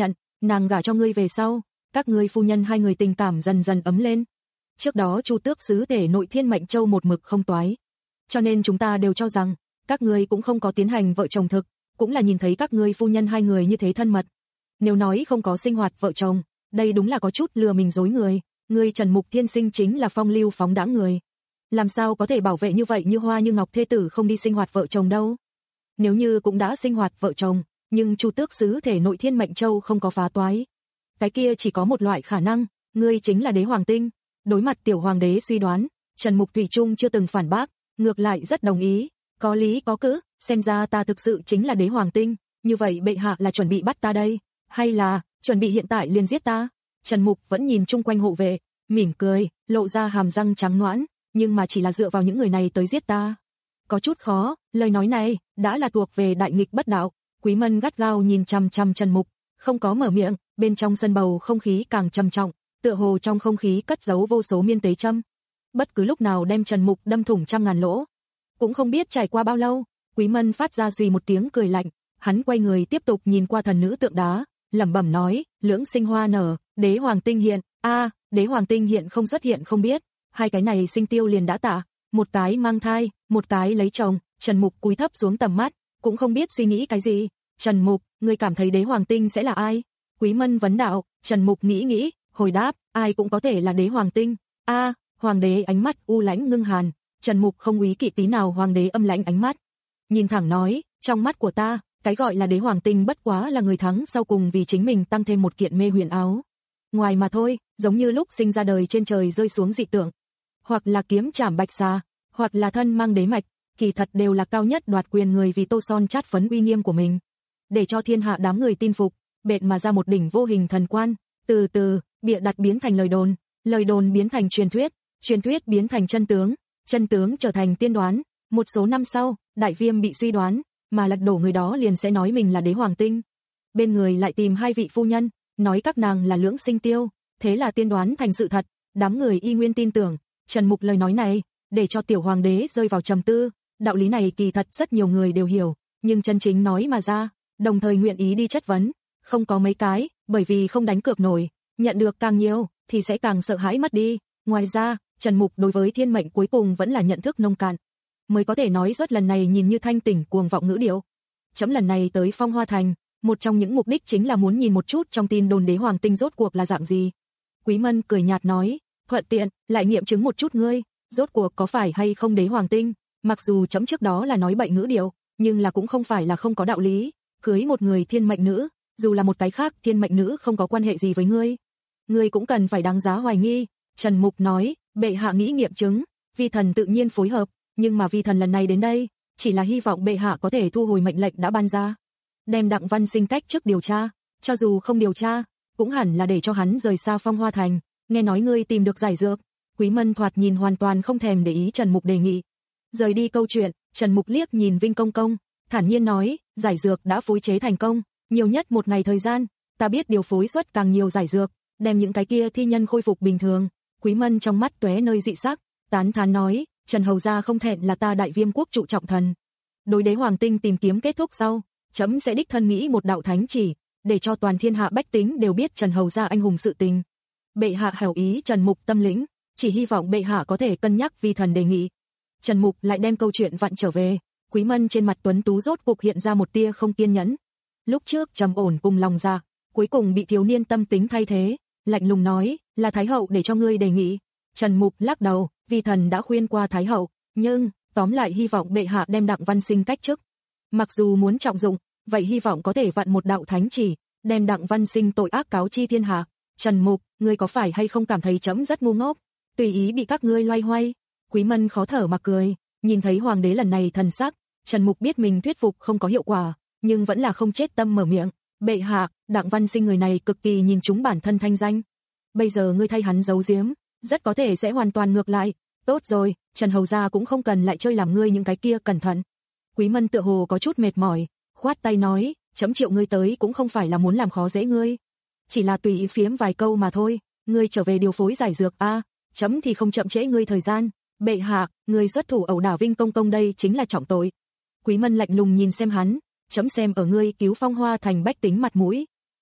nàng gả cho ngươi về sau, các ngươi phu nhân hai người tình cảm dần dần ấm lên. Trước đó Chu Tước sứ thể nội Thiên Mệnh Châu một mực không toái, cho nên chúng ta đều cho rằng các ngươi cũng không có tiến hành vợ chồng thực, cũng là nhìn thấy các ngươi phu nhân hai người như thế thân mật. Nếu nói không có sinh hoạt vợ chồng, đây đúng là có chút lừa mình dối người, ngươi Trần Mục Thiên Sinh chính là phong lưu phóng đãng người. Làm sao có thể bảo vệ như vậy như hoa như ngọc thê tử không đi sinh hoạt vợ chồng đâu? Nếu như cũng đã sinh hoạt vợ chồng, nhưng Chu Tước sứ thể nội Thiên Mệnh Châu không có phá toái, cái kia chỉ có một loại khả năng, ngươi chính là đế hoàng tinh. Đối mặt tiểu hoàng đế suy đoán, Trần Mục thủy chung chưa từng phản bác, ngược lại rất đồng ý, có lý có cữ, xem ra ta thực sự chính là đế hoàng tinh, như vậy bệ hạ là chuẩn bị bắt ta đây, hay là chuẩn bị hiện tại liền giết ta? Trần Mục vẫn nhìn chung quanh hộ vệ, mỉm cười, lộ ra hàm răng trắng nõn, nhưng mà chỉ là dựa vào những người này tới giết ta, có chút khó. Lời nói này đã là thuộc về đại nghịch bất đạo. Quý Mân gắt gao nhìn chằm chằm Trần Mục, không có mở miệng. Bên trong sân bầu không khí càng trầm trọng, tựa hồ trong không khí cất giấu vô số miên tế châm, bất cứ lúc nào đem Trần Mục đâm thủng trăm ngàn lỗ. Cũng không biết trải qua bao lâu, Quý Mân phát ra suy một tiếng cười lạnh, hắn quay người tiếp tục nhìn qua thần nữ tượng đá, lẩm bẩm nói, lưỡng sinh hoa nở, đế hoàng tinh hiện, a, à, đế hoàng tinh hiện không xuất hiện không biết, hai cái này sinh tiêu liền đã tạ, một cái mang thai, một cái lấy chồng. Trần Mục cúi thấp xuống tầm mắt, cũng không biết suy nghĩ cái gì. Trần Mục, ngươi cảm thấy đế hoàng tinh sẽ là ai? Quý Mân vấn đạo. Trần Mục nghĩ nghĩ, hồi đáp, ai cũng có thể là đế hoàng tinh. A, à, hoàng đế ánh mắt u lãnh ngưng hàn. Trần Mục không úy kỵ tí nào hoàng đế âm lãnh ánh mắt, nhìn thẳng nói, trong mắt của ta, cái gọi là đế hoàng tinh bất quá là người thắng sau cùng vì chính mình tăng thêm một kiện mê huyền áo ngoài mà thôi, giống như lúc sinh ra đời trên trời rơi xuống dị tượng, hoặc là kiếm chảm bạch xà, hoặc là thân mang đế mạch, kỳ thật đều là cao nhất đoạt quyền người vì tô son chát phấn uy nghiêm của mình, để cho thiên hạ đám người tin phục, bện mà ra một đỉnh vô hình thần quan, từ từ bịa đặt biến thành lời đồn, lời đồn biến thành truyền thuyết, truyền thuyết biến thành chân tướng, chân tướng trở thành tiên đoán. Một số năm sau, Đại Viêm bị suy đoán, mà lật đổ người đó liền sẽ nói mình là đế hoàng tinh. Bên người lại tìm hai vị phu nhân, nói các nàng là lưỡng sinh tiêu, thế là tiên đoán thành sự thật, đám người y nguyên tin tưởng. Trần Mục lời nói này, để cho tiểu hoàng đế rơi vào trầm tư, đạo lý này kỳ thật rất nhiều người đều hiểu, nhưng chân chính nói mà ra, đồng thời nguyện ý đi chất vấn, không có mấy cái, bởi vì không đánh cược nổi, nhận được càng nhiều, thì sẽ càng sợ hãi mất đi. Ngoài ra, Trần Mục đối với thiên mệnh cuối cùng vẫn là nhận thức nông cạn, mới có thể nói rốt lần này nhìn như thanh tỉnh cuồng vọng ngữ điệu. Chấm lần này tới Phong Hoa Thành, một trong những mục đích chính là muốn nhìn một chút trong tin đồn đế hoàng tinh rốt cuộc là dạng gì. Quý Mân cười nhạt nói, thuận tiện, lại nghiệm chứng một chút ngươi, rốt cuộc có phải hay không đế hoàng tinh, mặc dù chấm trước đó là nói bậy ngữ điệu, nhưng là cũng không phải là không có đạo lý, cưới một người thiên mệnh nữ, dù là một cái khác thiên mệnh nữ không có quan hệ gì với ngươi, ngươi cũng cần phải đáng giá hoài nghi. Trần Mục nói, bệ hạ nghĩ nghiệm chứng, vi thần tự nhiên phối hợp, nhưng mà vi thần lần này đến đây, chỉ là hy vọng bệ hạ có thể thu hồi mệnh lệnh đã ban ra, đem Đặng Văn Sinh cách chức điều tra, cho dù không điều tra, cũng hẳn là để cho hắn rời xa Phong Hoa Thành. Nghe nói ngươi tìm được giải dược. Quý Mân thoạt nhìn hoàn toàn không thèm để ý Trần Mục đề nghị. Rời đi câu chuyện, Trần Mục liếc nhìn Vinh Công Công, thản nhiên nói, giải dược đã phối chế thành công, nhiều nhất một ngày thời gian, ta biết điều phối xuất càng nhiều giải dược, đem những cái kia thi nhân khôi phục bình thường. Quý Mân trong mắt tóe nơi dị sắc, tán thán nói, Trần hầu gia không thẹn là ta Đại Viêm quốc trụ trọng thần. Đối đế hoàng tinh tìm kiếm kết thúc sau, chấm sẽ đích thân nghĩ một đạo thánh chỉ, để cho toàn thiên hạ bách tính đều biết Trần hầu gia anh hùng sự tình. Bệ hạ hảo ý Trần Mục tâm lĩnh, chỉ hy vọng bệ hạ có thể cân nhắc vi thần đề nghị. Trần Mục lại đem câu chuyện vặn trở về, Quý Mân trên mặt tuấn tú rốt cục hiện ra một tia không kiên nhẫn. Lúc trước trầm ổn cùng lòng dạ, cuối cùng bị thiếu niên tâm tính thay thế, lạnh lùng nói, là Thái hậu để cho ngươi đề nghị. Trần Mục lắc đầu, vi thần đã khuyên qua Thái hậu, nhưng tóm lại hy vọng bệ hạ đem Đặng Văn Sinh cách chức. Mặc dù muốn trọng dụng, vậy hy vọng có thể vặn một đạo thánh chỉ, đem Đặng Văn Sinh tội ác cáo chi thiên hạ. Trần Mục, ngươi có phải hay không cảm thấy chấm rất ngu ngốc, tùy ý bị các ngươi loay hoay? Quý Mân khó thở mà cười, nhìn thấy hoàng đế lần này thần sắc, Trần Mục biết mình thuyết phục không có hiệu quả, nhưng vẫn là không chết tâm mở miệng, bệ hạ, Đặng Văn Sinh người này cực kỳ nhìn trúng bản thân thanh danh. Bây giờ ngươi thay hắn giấu giếm, rất có thể sẽ hoàn toàn ngược lại. Tốt rồi, Trần hầu gia cũng không cần lại chơi làm ngươi những cái kia cẩn thận. Quý Mân tựa hồ có chút mệt mỏi, khoát tay nói, chấm triệu ngươi tới cũng không phải là muốn làm khó dễ ngươi, chỉ là tùy ý phiếm vài câu mà thôi, ngươi trở về điều phối giải dược a, à, chấm thì không chậm trễ ngươi thời gian. Bệ hạ, ngươi xuất thủ ẩu đả Vinh Công Công đây chính là trọng tội. Quý Mân lạnh lùng nhìn xem hắn, chấm xem ở ngươi cứu Phong Hoa Thành bách tính mặt mũi,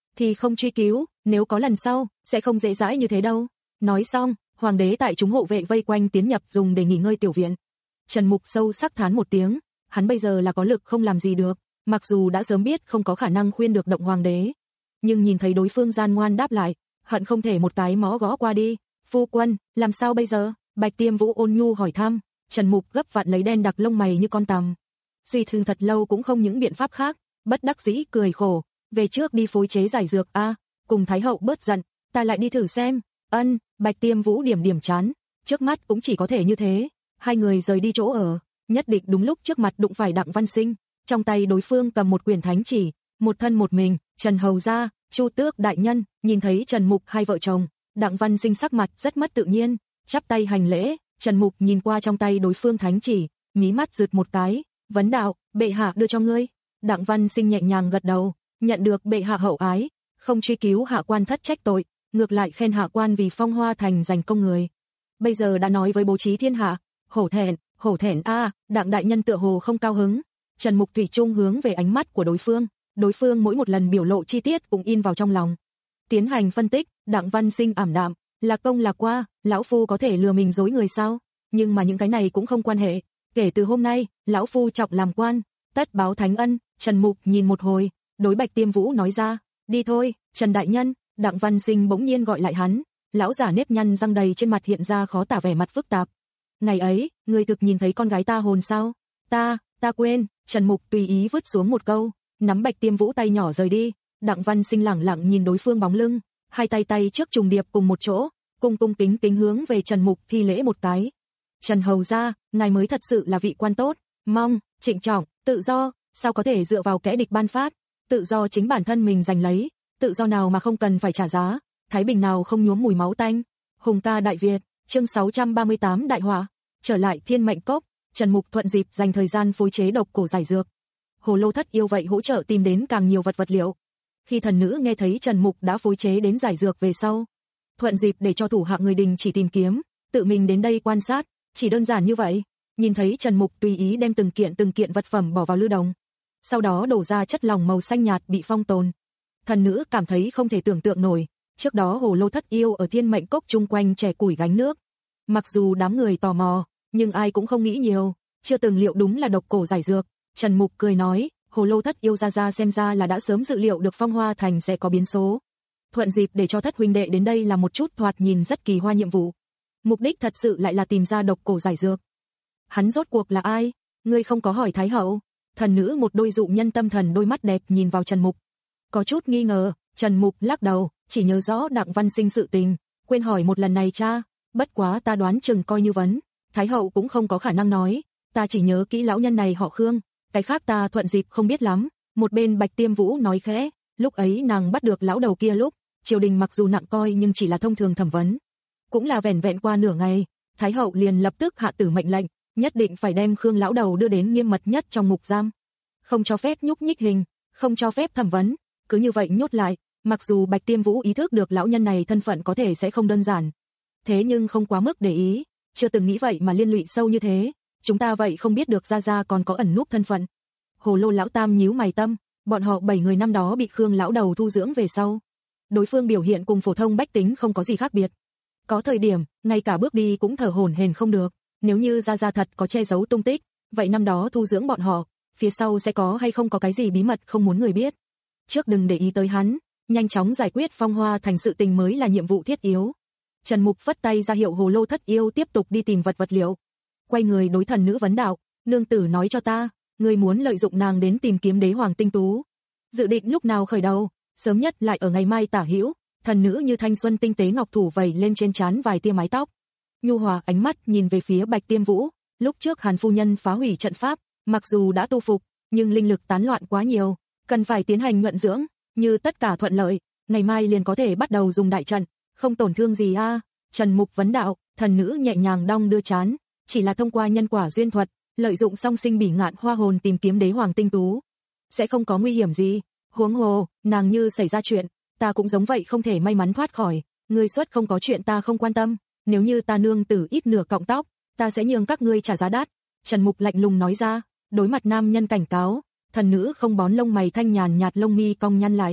thì không truy cứu, nếu có lần sau, sẽ không dễ dãi như thế đâu. Nói xong, hoàng đế tại chúng hộ vệ vây quanh tiến nhập dùng để nghỉ ngơi tiểu viện. Trần Mục sâu sắc thán một tiếng, hắn bây giờ là có lực không làm gì được, mặc dù đã sớm biết không có khả năng khuyên được động hoàng đế. Nhưng nhìn thấy đối phương gian ngoan đáp lại, hận không thể một cái mõ gõ qua đi. Phu quân, làm sao bây giờ? Bạch Tiêm Vũ ôn nhu hỏi thăm. Trần Mục gấp vặn lấy đen đặc lông mày như con tằm. Suy thư thật lâu cũng không những biện pháp khác, bất đắc dĩ cười khổ. Về trước đi phối chế giải dược a, cùng Thái hậu bớt giận, ta lại đi thử xem. Ân, Bạch Tiêm Vũ điểm điểm chán, trước mắt cũng chỉ có thể như thế. Hai người rời đi chỗ ở, nhất định đúng lúc trước mặt đụng phải Đặng Văn Sinh, trong tay đối phương cầm một quyển thánh chỉ, một thân một mình, Trần hầu gia, Chu Tước đại nhân, nhìn thấy Trần Mục hai vợ chồng, Đặng Văn Sinh sắc mặt rất mất tự nhiên, chắp tay hành lễ. Trần Mục nhìn qua trong tay đối phương thánh chỉ, mí mắt rụt một cái, vấn đạo, bệ hạ đưa cho ngươi. Đặng Văn Sinh nhẹ nhàng gật đầu, nhận được bệ hạ hậu ái, không truy cứu hạ quan thất trách tội, ngược lại khen hạ quan vì Phong Hoa Thành giành công người. Bây giờ đã nói với bố trí thiên hạ, hổ thẹn, hổ thẹn a, Đặng đại nhân tựa hồ không cao hứng. Trần Mục thủy chung hướng về ánh mắt của đối phương, đối phương mỗi một lần biểu lộ chi tiết cũng in vào trong lòng. Tiến hành phân tích, Đặng Văn Sinh ảm đạm, là công là qua, lão phu có thể lừa mình dối người sao? Nhưng mà những cái này cũng không quan hệ, kể từ hôm nay, lão phu trọng làm quan, tất báo thánh ân. Trần Mục nhìn một hồi, đối Bạch Tiêm Vũ nói ra, đi thôi, Trần đại nhân. Đặng Văn Sinh bỗng nhiên gọi lại hắn, lão giả nếp nhăn răng đầy trên mặt hiện ra khó tả vẻ mặt phức tạp. Ngày ấy, ngươi thực nhìn thấy con gái ta hồn sao? Ta, ta quên. Trần Mục tùy ý vứt xuống một câu, nắm Bạch Tiêm Vũ tay nhỏ rời đi. Đặng Văn Sinh lẳng lặng nhìn đối phương bóng lưng, hai tay tay trước trùng điệp cùng một chỗ, cung cung kính kính hướng về Trần Mục thi lễ một cái. Trần hầu gia, ngài mới thật sự là vị quan tốt, mong, trịnh trọng, tự do, sao có thể dựa vào kẻ địch ban phát, tự do chính bản thân mình giành lấy, tự do nào mà không cần phải trả giá, thái bình nào không nhuốm mùi máu tanh. Hùng ca Đại Việt, chương sáu trăm ba mươi tám đại họa, trở lại Thiên Mệnh Cốc, Trần Mục thuận dịp dành thời gian phối chế độc cổ giải dược. Hồ Lô Thất yêu vậy hỗ trợ tìm đến càng nhiều vật vật liệu. Khi thần nữ nghe thấy Trần Mục đã phối chế đến giải dược về sau, thuận dịp để cho thủ hạ người Đình chỉ tìm kiếm, tự mình đến đây quan sát, chỉ đơn giản như vậy. Nhìn thấy Trần Mục tùy ý đem từng kiện từng kiện vật phẩm bỏ vào lư đồng, sau đó đổ ra chất lỏng màu xanh nhạt bị phong tồn. Thần nữ cảm thấy không thể tưởng tượng nổi, trước đó Hồ Lô Thất yêu ở Thiên Mệnh Cốc chung quanh chẻ củi gánh nước. Mặc dù đám người tò mò, nhưng ai cũng không nghĩ nhiều, chưa từng liệu đúng là độc cổ giải dược. Trần Mục cười nói, Hồ Lô Thất yêu ra ra xem ra là đã sớm dự liệu được Phong Hoa Thành sẽ có biến số. Thuận dịp để cho Thất huynh đệ đến đây là một chút thoạt nhìn rất kỳ hoa nhiệm vụ. Mục đích thật sự lại là tìm ra độc cổ giải dược. Hắn rốt cuộc là ai? Ngươi không có hỏi Thái hậu? Thần nữ một đôi dụ nhân tâm thần đôi mắt đẹp nhìn vào Trần Mục. Có chút nghi ngờ, Trần Mục lắc đầu, chỉ nhớ rõ Đặng Văn Sinh sự tình, quên hỏi một lần này cha, bất quá ta đoán chừng coi như vấn, Thái hậu cũng không có khả năng nói, ta chỉ nhớ kỹ lão nhân này họ Khương, cái khác ta thuận dịp không biết lắm. Một bên Bạch Tiêm Vũ nói khẽ, lúc ấy nàng bắt được lão đầu kia lúc, triều đình mặc dù nặng coi nhưng chỉ là thông thường thẩm vấn, cũng là vẻn vẹn qua nửa ngày, Thái hậu liền lập tức hạ tử mệnh lệnh, nhất định phải đem Khương lão đầu đưa đến nghiêm mật nhất trong ngục giam, không cho phép nhúc nhích hình, không cho phép thẩm vấn, cứ như vậy nhốt lại. Mặc dù Bạch Tiêm Vũ ý thức được lão nhân này thân phận có thể sẽ không đơn giản, thế nhưng không quá mức để ý, chưa từng nghĩ vậy mà liên lụy sâu như thế, chúng ta vậy không biết được ra ra còn có ẩn núp thân phận. Hồ Lô lão tam nhíu mày tâm, bọn họ bảy người năm đó bị Khương lão đầu thu dưỡng về sau, đối phương biểu hiện cùng phổ thông bách tính không có gì khác biệt, có thời điểm ngay cả bước đi cũng thở hổn hển không được. Nếu như ra ra thật có che giấu tung tích, vậy năm đó thu dưỡng bọn họ, phía sau sẽ có hay không có cái gì bí mật không muốn người biết. Trước đừng để ý tới hắn, nhanh chóng giải quyết Phong Hoa Thành sự tình mới là nhiệm vụ thiết yếu. Trần Mục phất tay ra hiệu Hồ Lô Thất yêu tiếp tục đi tìm vật vật liệu. Quay người đối thần nữ vấn đạo, nương tử nói cho ta, ngươi muốn lợi dụng nàng đến tìm kiếm đế hoàng tinh tú. Dự định lúc nào khởi đầu? Sớm nhất lại ở ngày mai tả hữu. Thần nữ như thanh xuân tinh tế ngọc thủ vẩy lên trên trán vài tia mái tóc. Nhu hòa ánh mắt nhìn về phía Bạch Tiêm Vũ, lúc trước Hàn phu nhân phá hủy trận pháp, mặc dù đã tu phục, nhưng linh lực tán loạn quá nhiều, cần phải tiến hành nhuận dưỡng, như tất cả thuận lợi, ngày mai liền có thể bắt đầu dùng đại trận, không tổn thương gì a. À? Trần Mục vấn đạo, thần nữ nhẹ nhàng đong đưa trán, chỉ là thông qua nhân quả duyên thuật, lợi dụng song sinh bỉ ngạn hoa hồn tìm kiếm đế hoàng tinh tú, sẽ không có nguy hiểm gì. Huống hồ, nàng như xảy ra chuyện, ta cũng giống vậy không thể may mắn thoát khỏi, ngươi xuất không có chuyện ta không quan tâm, nếu như ta nương tử ít nửa cọng tóc, ta sẽ nhường các ngươi trả giá đắt. Trần Mục lạnh lùng nói ra, đối mặt nam nhân cảnh cáo, thần nữ không bón lông mày thanh nhàn nhạt lông mi cong nhăn lại.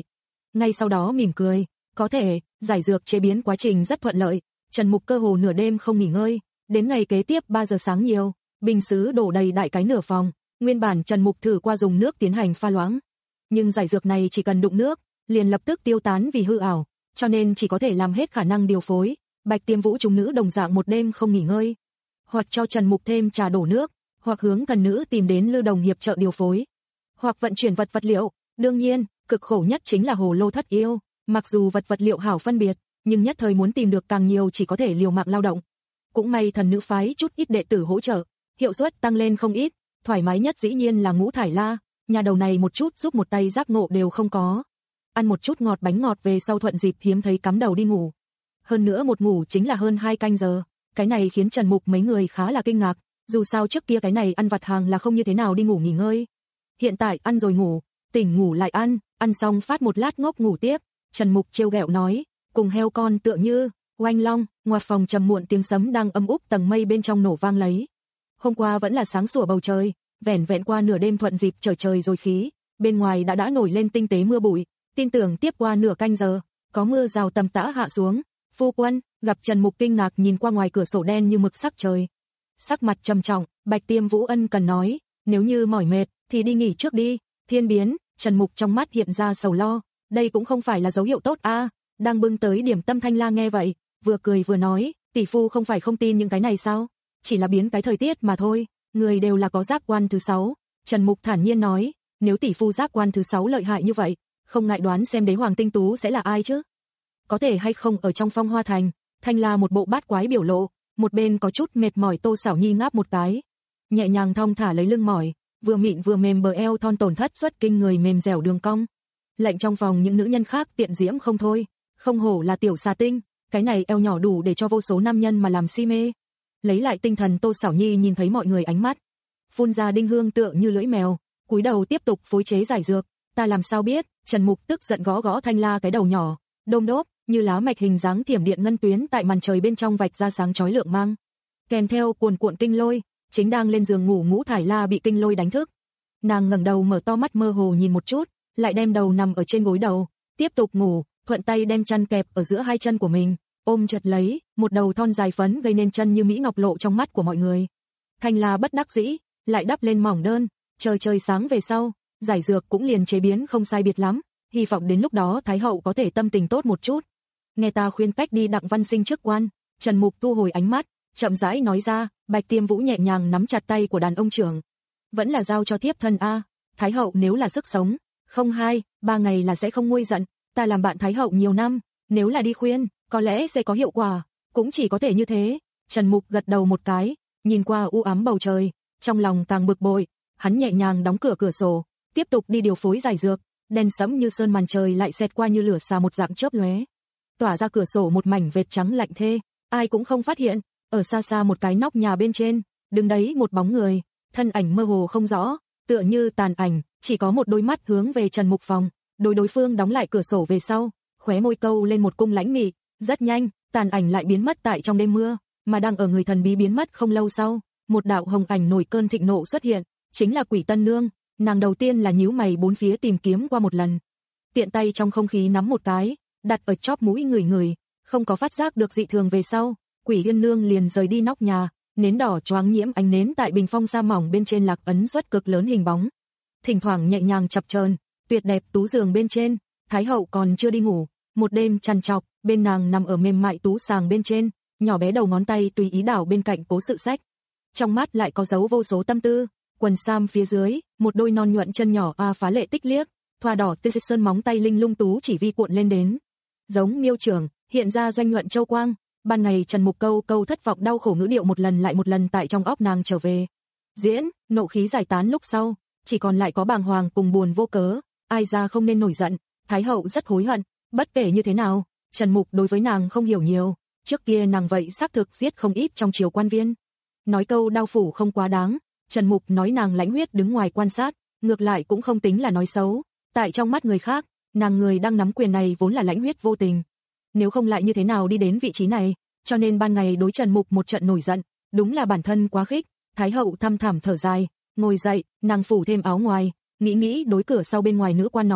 ngay sau đó mỉm cười, có thể, giải dược chế biến quá trình rất thuận lợi, Trần Mục cơ hồ nửa đêm không nghỉ ngơi, đến ngày kế tiếp ba giờ sáng nhiều, bình sứ đổ đầy đại cái nửa phòng, nguyên bản Trần Mục thử qua dùng nước tiến hành pha loãng, nhưng giải dược này chỉ cần đụng nước, liền lập tức tiêu tán vì hư ảo, cho nên chỉ có thể làm hết khả năng điều phối. Bạch Tiêm Vũ chúng nữ đồng dạng một đêm không nghỉ ngơi, hoặc cho Trần Mục thêm trà đổ nước, hoặc hướng thần nữ tìm đến Lư Đồng hiệp trợ điều phối, hoặc vận chuyển vật vật liệu. Đương nhiên, cực khổ nhất chính là hồ lô thất yêu, mặc dù vật vật liệu hảo phân biệt, nhưng nhất thời muốn tìm được càng nhiều chỉ có thể liều mạng lao động. Cũng may thần nữ phái chút ít đệ tử hỗ trợ, hiệu suất tăng lên không ít, thoải mái nhất dĩ nhiên là Ngũ Thải La, nhà đầu này một chút giúp một tay giác ngộ đều không có. Ăn một chút ngọt bánh ngọt về sau thuận dịp hiếm thấy cắm đầu đi ngủ. Hơn nữa một ngủ chính là hơn hai canh giờ, cái này khiến Trần Mục mấy người khá là kinh ngạc, dù sao trước kia cái này ăn vặt hàng là không như thế nào đi ngủ nghỉ ngơi. Hiện tại ăn rồi ngủ, tỉnh ngủ lại ăn, ăn xong phát một lát ngốc ngủ tiếp, Trần Mục trêu ghẹo nói, cùng heo con tựa như. Oanh long, ngoài phòng trầm muộn tiếng sấm đang âm úp tầng mây bên trong nổ vang lấy. Hôm qua vẫn là sáng sủa bầu trời, vẻn vẹn qua nửa đêm thuận dịp trở trời rồi khí, bên ngoài đã đã nổi lên tinh tế mưa bụi, tin tưởng tiếp qua nửa canh giờ, có mưa rào tầm tã hạ xuống. Phu quân, gặp Trần Mục kinh ngạc nhìn qua ngoài cửa sổ đen như mực sắc trời. Sắc mặt trầm trọng, Bạch Tiêm Vũ ân cần nói, nếu như mỏi mệt thì đi nghỉ trước đi. Thiên biến, Trần Mục trong mắt hiện ra sầu lo, đây cũng không phải là dấu hiệu tốt a. À. Đang bưng tới điểm tâm Thanh La nghe vậy, vừa cười vừa nói, tỷ phu không phải không tin những cái này sao? Chỉ là biến cái thời tiết mà thôi, người đều là có giác quan thứ sáu. Trần Mục thản nhiên nói, nếu tỷ phu giác quan thứ sáu lợi hại như vậy, không ngại đoán xem đế hoàng tinh tú sẽ là ai chứ? Có thể hay không ở trong Phong Hoa Thành? Thanh La một bộ bát quái biểu lộ, một bên có chút mệt mỏi Tô Xảo Nhi ngáp một cái, nhẹ nhàng thong thả lấy lưng mỏi, vừa mịn vừa mềm bờ eo thon tổn thất xuất kinh người mềm dẻo đường cong. Lệnh trong phòng những nữ nhân khác tiện diễm không thôi, không hổ là tiểu xà tinh, cái này eo nhỏ đủ để cho vô số nam nhân mà làm si mê. Lấy lại tinh thần Tô Xảo Nhi nhìn thấy mọi người ánh mắt, phun ra đinh hương tựa như lưỡi mèo, cúi đầu tiếp tục phối chế giải dược. Ta làm sao biết? Trần Mục tức giận gõ gõ Thanh La cái đầu nhỏ, đôm đốp, như lá mạch hình dáng thiểm điện ngân tuyến tại màn trời bên trong vạch ra sáng chói lượng mang, kèm theo cuồn cuộn kinh lôi. Chính đang lên giường ngủ Ngũ Thải La bị kinh lôi đánh thức, nàng ngẩng đầu mở to mắt mơ hồ nhìn một chút, lại đem đầu nằm ở trên gối đầu, tiếp tục ngủ, thuận tay đem chăn kẹp ở giữa hai chân của mình, ôm chặt lấy, một đầu thon dài phấn gây nên chân như mỹ ngọc lộ trong mắt của mọi người. Thanh La bất đắc dĩ, lại đắp lên mỏng đơn, trời trời sáng về sau, giải dược cũng liền chế biến không sai biệt lắm, hy vọng đến lúc đó Thái hậu có thể tâm tình tốt một chút. Nghe ta khuyên cách đi Đặng Văn Sinh trước quan, Trần Mục thu hồi ánh mắt, chậm rãi nói ra. Bạch Tiêm Vũ nhẹ nhàng nắm chặt tay của đàn ông trưởng, vẫn là giao cho thiếp thân a. Thái hậu nếu là sức sống, không hai, ba ngày là sẽ không nguôi giận. Ta làm bạn Thái hậu nhiều năm, nếu là đi khuyên, có lẽ sẽ có hiệu quả, cũng chỉ có thể như thế. Trần Mục gật đầu một cái, nhìn qua u ám bầu trời, trong lòng càng bực bội, hắn nhẹ nhàng đóng cửa cửa sổ, tiếp tục đi điều phối giải dược. Đen sẫm như sơn màn trời lại xẹt qua như lửa xà một dạng chớp lóe, tỏa ra cửa sổ một mảnh vệt trắng lạnh thê, ai cũng không phát hiện. Ở xa xa một cái nóc nhà bên trên, đứng đấy một bóng người, thân ảnh mơ hồ không rõ, tựa như tàn ảnh, chỉ có một đôi mắt hướng về Trần Mục phòng. Đối đối phương đóng lại cửa sổ về sau, khóe môi câu lên một cung lãnh mị, rất nhanh, tàn ảnh lại biến mất tại trong đêm mưa, mà đang ở người thần bí biến mất không lâu sau, một đạo hồng ảnh nổi cơn thịnh nộ xuất hiện, chính là Quỷ Tân Nương. Nàng đầu tiên là nhíu mày bốn phía tìm kiếm qua một lần, tiện tay trong không khí nắm một cái, đặt ở chóp mũi người người, không có phát giác được dị thường về sau. Quỷ Yên Nương liền rời đi nóc nhà, nến đỏ choáng nhiễm ánh nến tại bình phong sa mỏng bên trên lạc ấn xuất cực lớn hình bóng, thỉnh thoảng nhẹ nhàng chập chờn, tuyệt đẹp tú giường bên trên, Thái hậu còn chưa đi ngủ, một đêm trằn trọc, bên nàng nằm ở mềm mại tú sàng bên trên, nhỏ bé đầu ngón tay tùy ý đảo bên cạnh cố sự sách, trong mắt lại có dấu vô số tâm tư. Quần sam phía dưới, một đôi non nhuận chân nhỏ a phá lệ tích liếc, thoa đỏ tê sơn móng tay linh lung tú chỉ vi cuộn lên đến, giống miêu trưởng, hiện ra doanh nhuận châu quang. Ban ngày Trần Mục câu câu thất vọng đau khổ ngữ điệu một lần lại một lần tại trong óc nàng trở về. Diễn, nộ khí giải tán lúc sau, chỉ còn lại có bàng hoàng cùng buồn vô cớ, ai ra không nên nổi giận. Thái hậu rất hối hận, bất kể như thế nào, Trần Mục đối với nàng không hiểu nhiều, trước kia nàng vậy xác thực giết không ít trong triều quan viên. Nói câu đao phủ không quá đáng, Trần Mục nói nàng lãnh huyết đứng ngoài quan sát, ngược lại cũng không tính là nói xấu, tại trong mắt người khác, nàng người đang nắm quyền này vốn là lãnh huyết vô tình. Nếu không lại như thế nào đi đến vị trí này, cho nên ban ngày đối Trần Mục một trận nổi giận, đúng là bản thân quá khích. Thái hậu thăm thẳm thở dài, ngồi dậy, nàng phủ thêm áo ngoài, nghĩ nghĩ đối cửa sau bên ngoài nữ quan nói,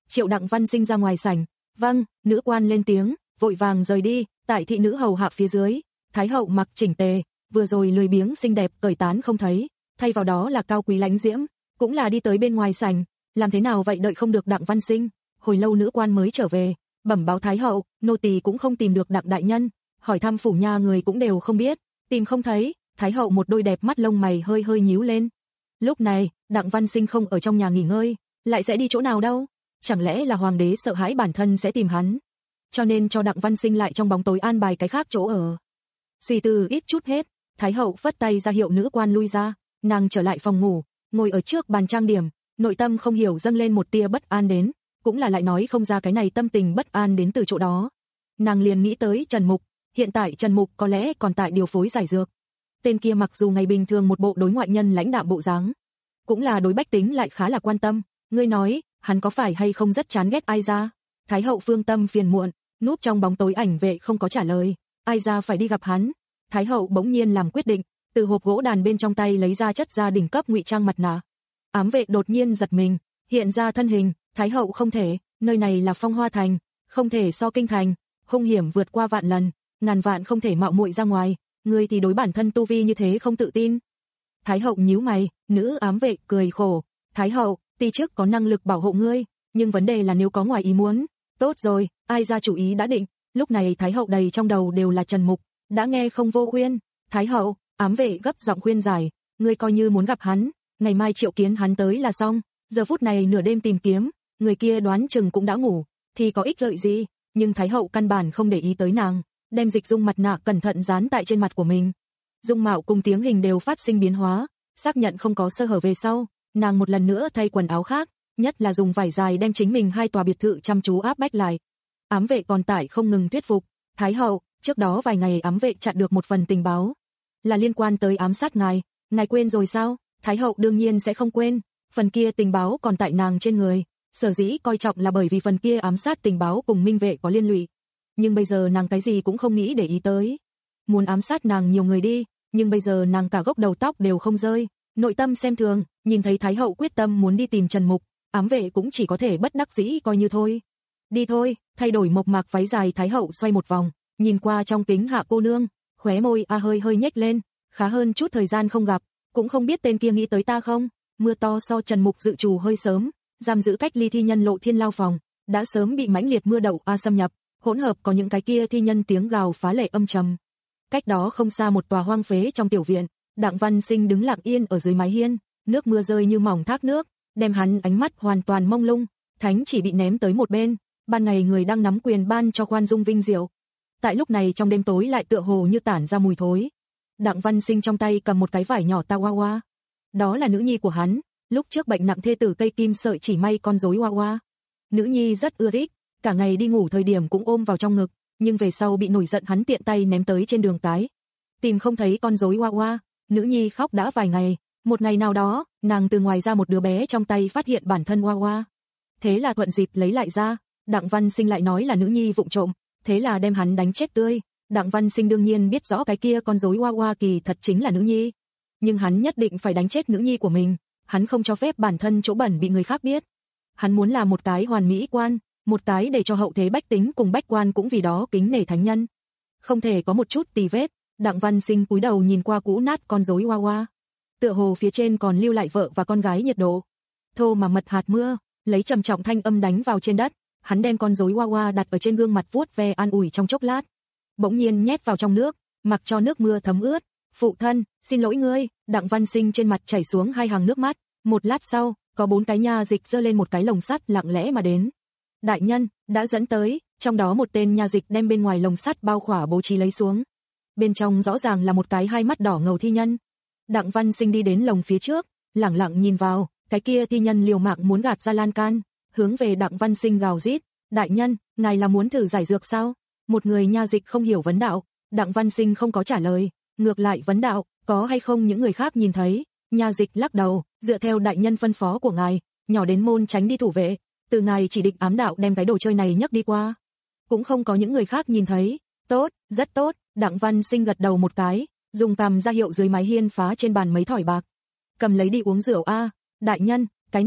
triệu Đặng Văn Sinh ra ngoài sảnh. Vâng, nữ quan lên tiếng, vội vàng rời đi, tại thị nữ hầu hạ phía dưới. Thái hậu mặc chỉnh tề, vừa rồi lười biếng xinh đẹp cởi tán không thấy, thay vào đó là cao quý lãnh diễm, cũng là đi tới bên ngoài sảnh. Làm thế nào vậy, đợi không được Đặng Văn Sinh, hồi lâu nữ quan mới trở về, bẩm báo Thái hậu, nô tỳ cũng không tìm được Đặng đại nhân, hỏi thăm phủ nha người cũng đều không biết, tìm không thấy. Thái hậu một đôi đẹp mắt lông mày hơi hơi nhíu lên. Lúc này, Đặng Văn Sinh không ở trong nhà nghỉ ngơi, lại sẽ đi chỗ nào đâu? Chẳng lẽ là hoàng đế sợ hãi bản thân sẽ tìm hắn, cho nên cho Đặng Văn Sinh lại trong bóng tối an bài cái khác chỗ ở. Suy tư ít chút hết, Thái hậu phất tay ra hiệu nữ quan lui ra, nàng trở lại phòng ngủ, ngồi ở trước bàn trang điểm, nội tâm không hiểu dâng lên một tia bất an đến, cũng là lại nói không ra cái này tâm tình bất an đến từ chỗ đó. Nàng liền nghĩ tới Trần Mục, hiện tại Trần Mục có lẽ còn tại điều phối giải dược. Tên kia mặc dù ngày bình thường một bộ đối ngoại nhân lãnh đạm bộ dáng, cũng là đối bách tính lại khá là quan tâm. Ngươi nói, hắn có phải hay không rất chán ghét Ai Gia? Thái hậu Phương Tâm phiền muộn, núp trong bóng tối ảnh vệ không có trả lời. Ai Gia phải đi gặp hắn. Thái hậu bỗng nhiên làm quyết định, từ hộp gỗ đàn bên trong tay lấy ra chất gia đỉnh cấp ngụy trang mặt nạ. Ám vệ đột nhiên giật mình, hiện ra thân hình. Thái hậu không thể, nơi này là Phong Hoa Thành, không thể so kinh thành, hung hiểm vượt qua vạn lần, ngàn vạn không thể mạo muội ra ngoài. Ngươi thì đối bản thân tu vi như thế không tự tin. Thái hậu nhíu mày, nữ ám vệ cười khổ. Thái hậu, ti trước có năng lực bảo hộ ngươi, nhưng vấn đề là nếu có ngoài ý muốn. Tốt rồi, Ai Gia chủ ý đã định. Lúc này Thái hậu đầy trong đầu đều là Trần Mục, đã nghe không vô khuyên. Thái hậu, ám vệ gấp giọng khuyên giải, ngươi coi như muốn gặp hắn, ngày mai triệu kiến hắn tới là xong. Giờ phút này nửa đêm tìm kiếm, người kia đoán chừng cũng đã ngủ, thì có ích lợi gì? Nhưng Thái hậu căn bản không để ý tới nàng, đem dịch dung mặt nạ cẩn thận dán tại trên mặt của mình. Dung mạo cùng tiếng hình đều phát sinh biến hóa, xác nhận không có sơ hở về sau, nàng một lần nữa thay quần áo khác, nhất là dùng vải dài đem chính mình hai tòa biệt thự chăm chú áp bách lại. Ám vệ còn tải không ngừng thuyết phục, Thái hậu, trước đó vài ngày ám vệ chặn được một phần tình báo, là liên quan tới ám sát ngài, ngài quên rồi sao? Thái hậu đương nhiên sẽ không quên, phần kia tình báo còn tại nàng trên người, sở dĩ coi trọng là bởi vì phần kia ám sát tình báo cùng minh vệ có liên lụy. Nhưng bây giờ nàng cái gì cũng không nghĩ để ý tới. Muốn ám sát nàng nhiều người đi, nhưng bây giờ nàng cả gốc đầu tóc đều không rơi, nội tâm xem thường, nhìn thấy Thái hậu quyết tâm muốn đi tìm Trần Mục, ám vệ cũng chỉ có thể bất đắc dĩ coi như thôi. Đi thôi, thay đổi mộc mạc váy dài Thái hậu xoay một vòng, nhìn qua trong kính Hạ cô nương, khóe môi a hơi hơi nhếch lên, khá hơn chút thời gian không gặp, cũng không biết tên kia nghĩ tới ta không. Mưa to so Trần Mục dự trù hơi sớm, giam giữ cách ly thi nhân Lộ Thiên lao phòng, đã sớm bị mãnh liệt mưa đậu a xâm nhập, hỗn hợp có những cái kia thi nhân tiếng gào phá lệ âm trầm. Cách đó không xa một tòa hoang phế trong tiểu viện, Đặng Văn Sinh đứng lặng yên ở dưới mái hiên, nước mưa rơi như mỏng thác nước, đem hắn ánh mắt hoàn toàn mông lung, thánh chỉ bị ném tới một bên, ban ngày người đang nắm quyền ban cho khoan dung vinh diệu. Tại lúc này trong đêm tối lại tựa hồ như tản ra mùi thối. Đặng Văn Sinh trong tay cầm một cái vải nhỏ ta hoa hoa. Đó là nữ nhi của hắn, lúc trước bệnh nặng thê tử cây kim sợi chỉ may con rối hoa hoa. Nữ nhi rất ưa thích, cả ngày đi ngủ thời điểm cũng ôm vào trong ngực, nhưng về sau bị nổi giận hắn tiện tay ném tới trên đường cái. Tìm không thấy con rối hoa hoa, nữ nhi khóc đã vài ngày, một ngày nào đó, nàng từ ngoài ra một đứa bé trong tay phát hiện bản thân hoa hoa. Thế là thuận dịp lấy lại ra, Đặng Văn Sinh lại nói là nữ nhi vụng trộm, thế là đem hắn đánh chết tươi. Đặng Văn Sinh đương nhiên biết rõ cái kia con rối hoa hoa kỳ thật chính là nữ nhi, nhưng hắn nhất định phải đánh chết nữ nhi của mình, hắn không cho phép bản thân chỗ bẩn bị người khác biết. Hắn muốn là một cái hoàn mỹ quan, một cái để cho hậu thế bách tính cùng bách quan cũng vì đó kính nể thánh nhân. Không thể có một chút tì vết. Đặng Văn Sinh cúi đầu nhìn qua cũ nát con rối hoa hoa, tựa hồ phía trên còn lưu lại vợ và con gái nhiệt độ. Thô mà mật hạt mưa, lấy trầm trọng thanh âm đánh vào trên đất, hắn đem con rối hoa hoa đặt ở trên gương mặt vuốt ve an ủi trong chốc lát, bỗng nhiên nhét vào trong nước, mặc cho nước mưa thấm ướt. Phụ thân, xin lỗi ngươi. Đặng Văn Sinh trên mặt chảy xuống hai hàng nước mắt. Một lát sau, có bốn cái nha dịch giơ lên một cái lồng sắt lặng lẽ mà đến. Đại nhân đã dẫn tới, trong đó một tên nha dịch đem bên ngoài lồng sắt bao khỏa bố trí lấy xuống. Bên trong rõ ràng là một cái hai mắt đỏ ngầu thi nhân. Đặng Văn Sinh đi đến lồng phía trước, lẳng lặng nhìn vào, cái kia thi nhân liều mạng muốn gạt ra lan can, hướng về Đặng Văn Sinh gào rít, đại nhân, ngài là muốn thử giải dược sao? Một người nha dịch không hiểu vấn đạo. Đặng Văn Sinh không có trả lời, ngược lại vấn đạo, có hay không những người khác nhìn thấy? Nha dịch lắc đầu, dựa theo đại nhân phân phó của ngài, nhỏ đến môn tránh đi thủ vệ, từ ngài chỉ định ám đạo đem cái đồ chơi này nhấc đi qua. Cũng không có những người khác nhìn thấy. Tốt, rất tốt. Đặng Văn Sinh gật đầu một cái, dùng cằm ra hiệu dưới mái hiên phá trên bàn mấy thỏi bạc. Cầm lấy đi uống rượu a. Đại nhân, cái này,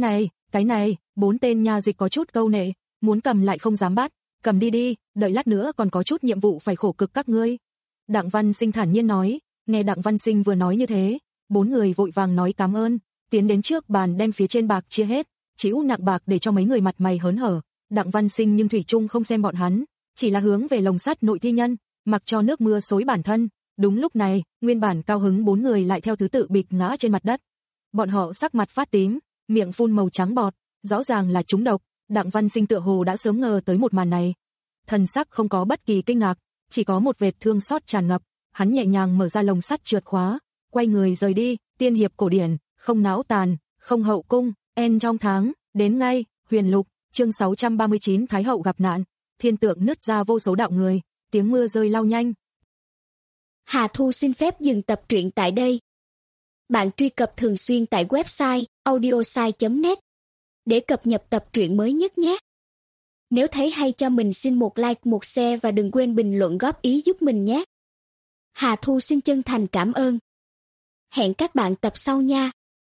Cái này, bốn tên nha dịch có chút câu nệ, muốn cầm lại không dám bắt, cầm đi đi, đợi lát nữa còn có chút nhiệm vụ phải khổ cực các ngươi. Đặng Văn Sinh thản nhiên nói, nghe Đặng Văn Sinh vừa nói như thế, bốn người vội vàng nói cảm ơn, tiến đến trước bàn đem phía trên bạc chia hết, chĩu nặng bạc để cho mấy người mặt mày hớn hở. Đặng Văn Sinh nhưng thủy chung không xem bọn hắn, chỉ là hướng về lồng sắt nội thi nhân, mặc cho nước mưa xối bản thân. Đúng lúc này, nguyên bản cao hứng bốn người lại theo thứ tự bịch ngã trên mặt đất. Bọn họ sắc mặt phát tím, miệng phun màu trắng bọt, rõ ràng là trúng độc. Đặng Văn Sinh tựa hồ đã sớm ngờ tới một màn này. Thần sắc không có bất kỳ kinh ngạc, chỉ có một vệt thương xót tràn ngập. Hắn nhẹ nhàng mở ra lồng sắt trượt khóa, quay người rời đi. Tiên hiệp cổ điển, không não tàn, không hậu cung, en trong tháng, đến ngay, huyền lục, chương sáu trăm ba mươi chín Thái hậu gặp nạn, thiên tượng nứt ra vô số đạo người, tiếng mưa rơi lao nhanh. Hà Thu xin phép dừng tập truyện tại đây. Bạn truy cập thường xuyên tại website audiosai chấm net để cập nhật tập truyện mới nhất nhé. Nếu thấy hay cho mình xin một like, một share và đừng quên bình luận góp ý giúp mình nhé. Hà Thu xin chân thành cảm ơn. Hẹn các bạn tập sau nha.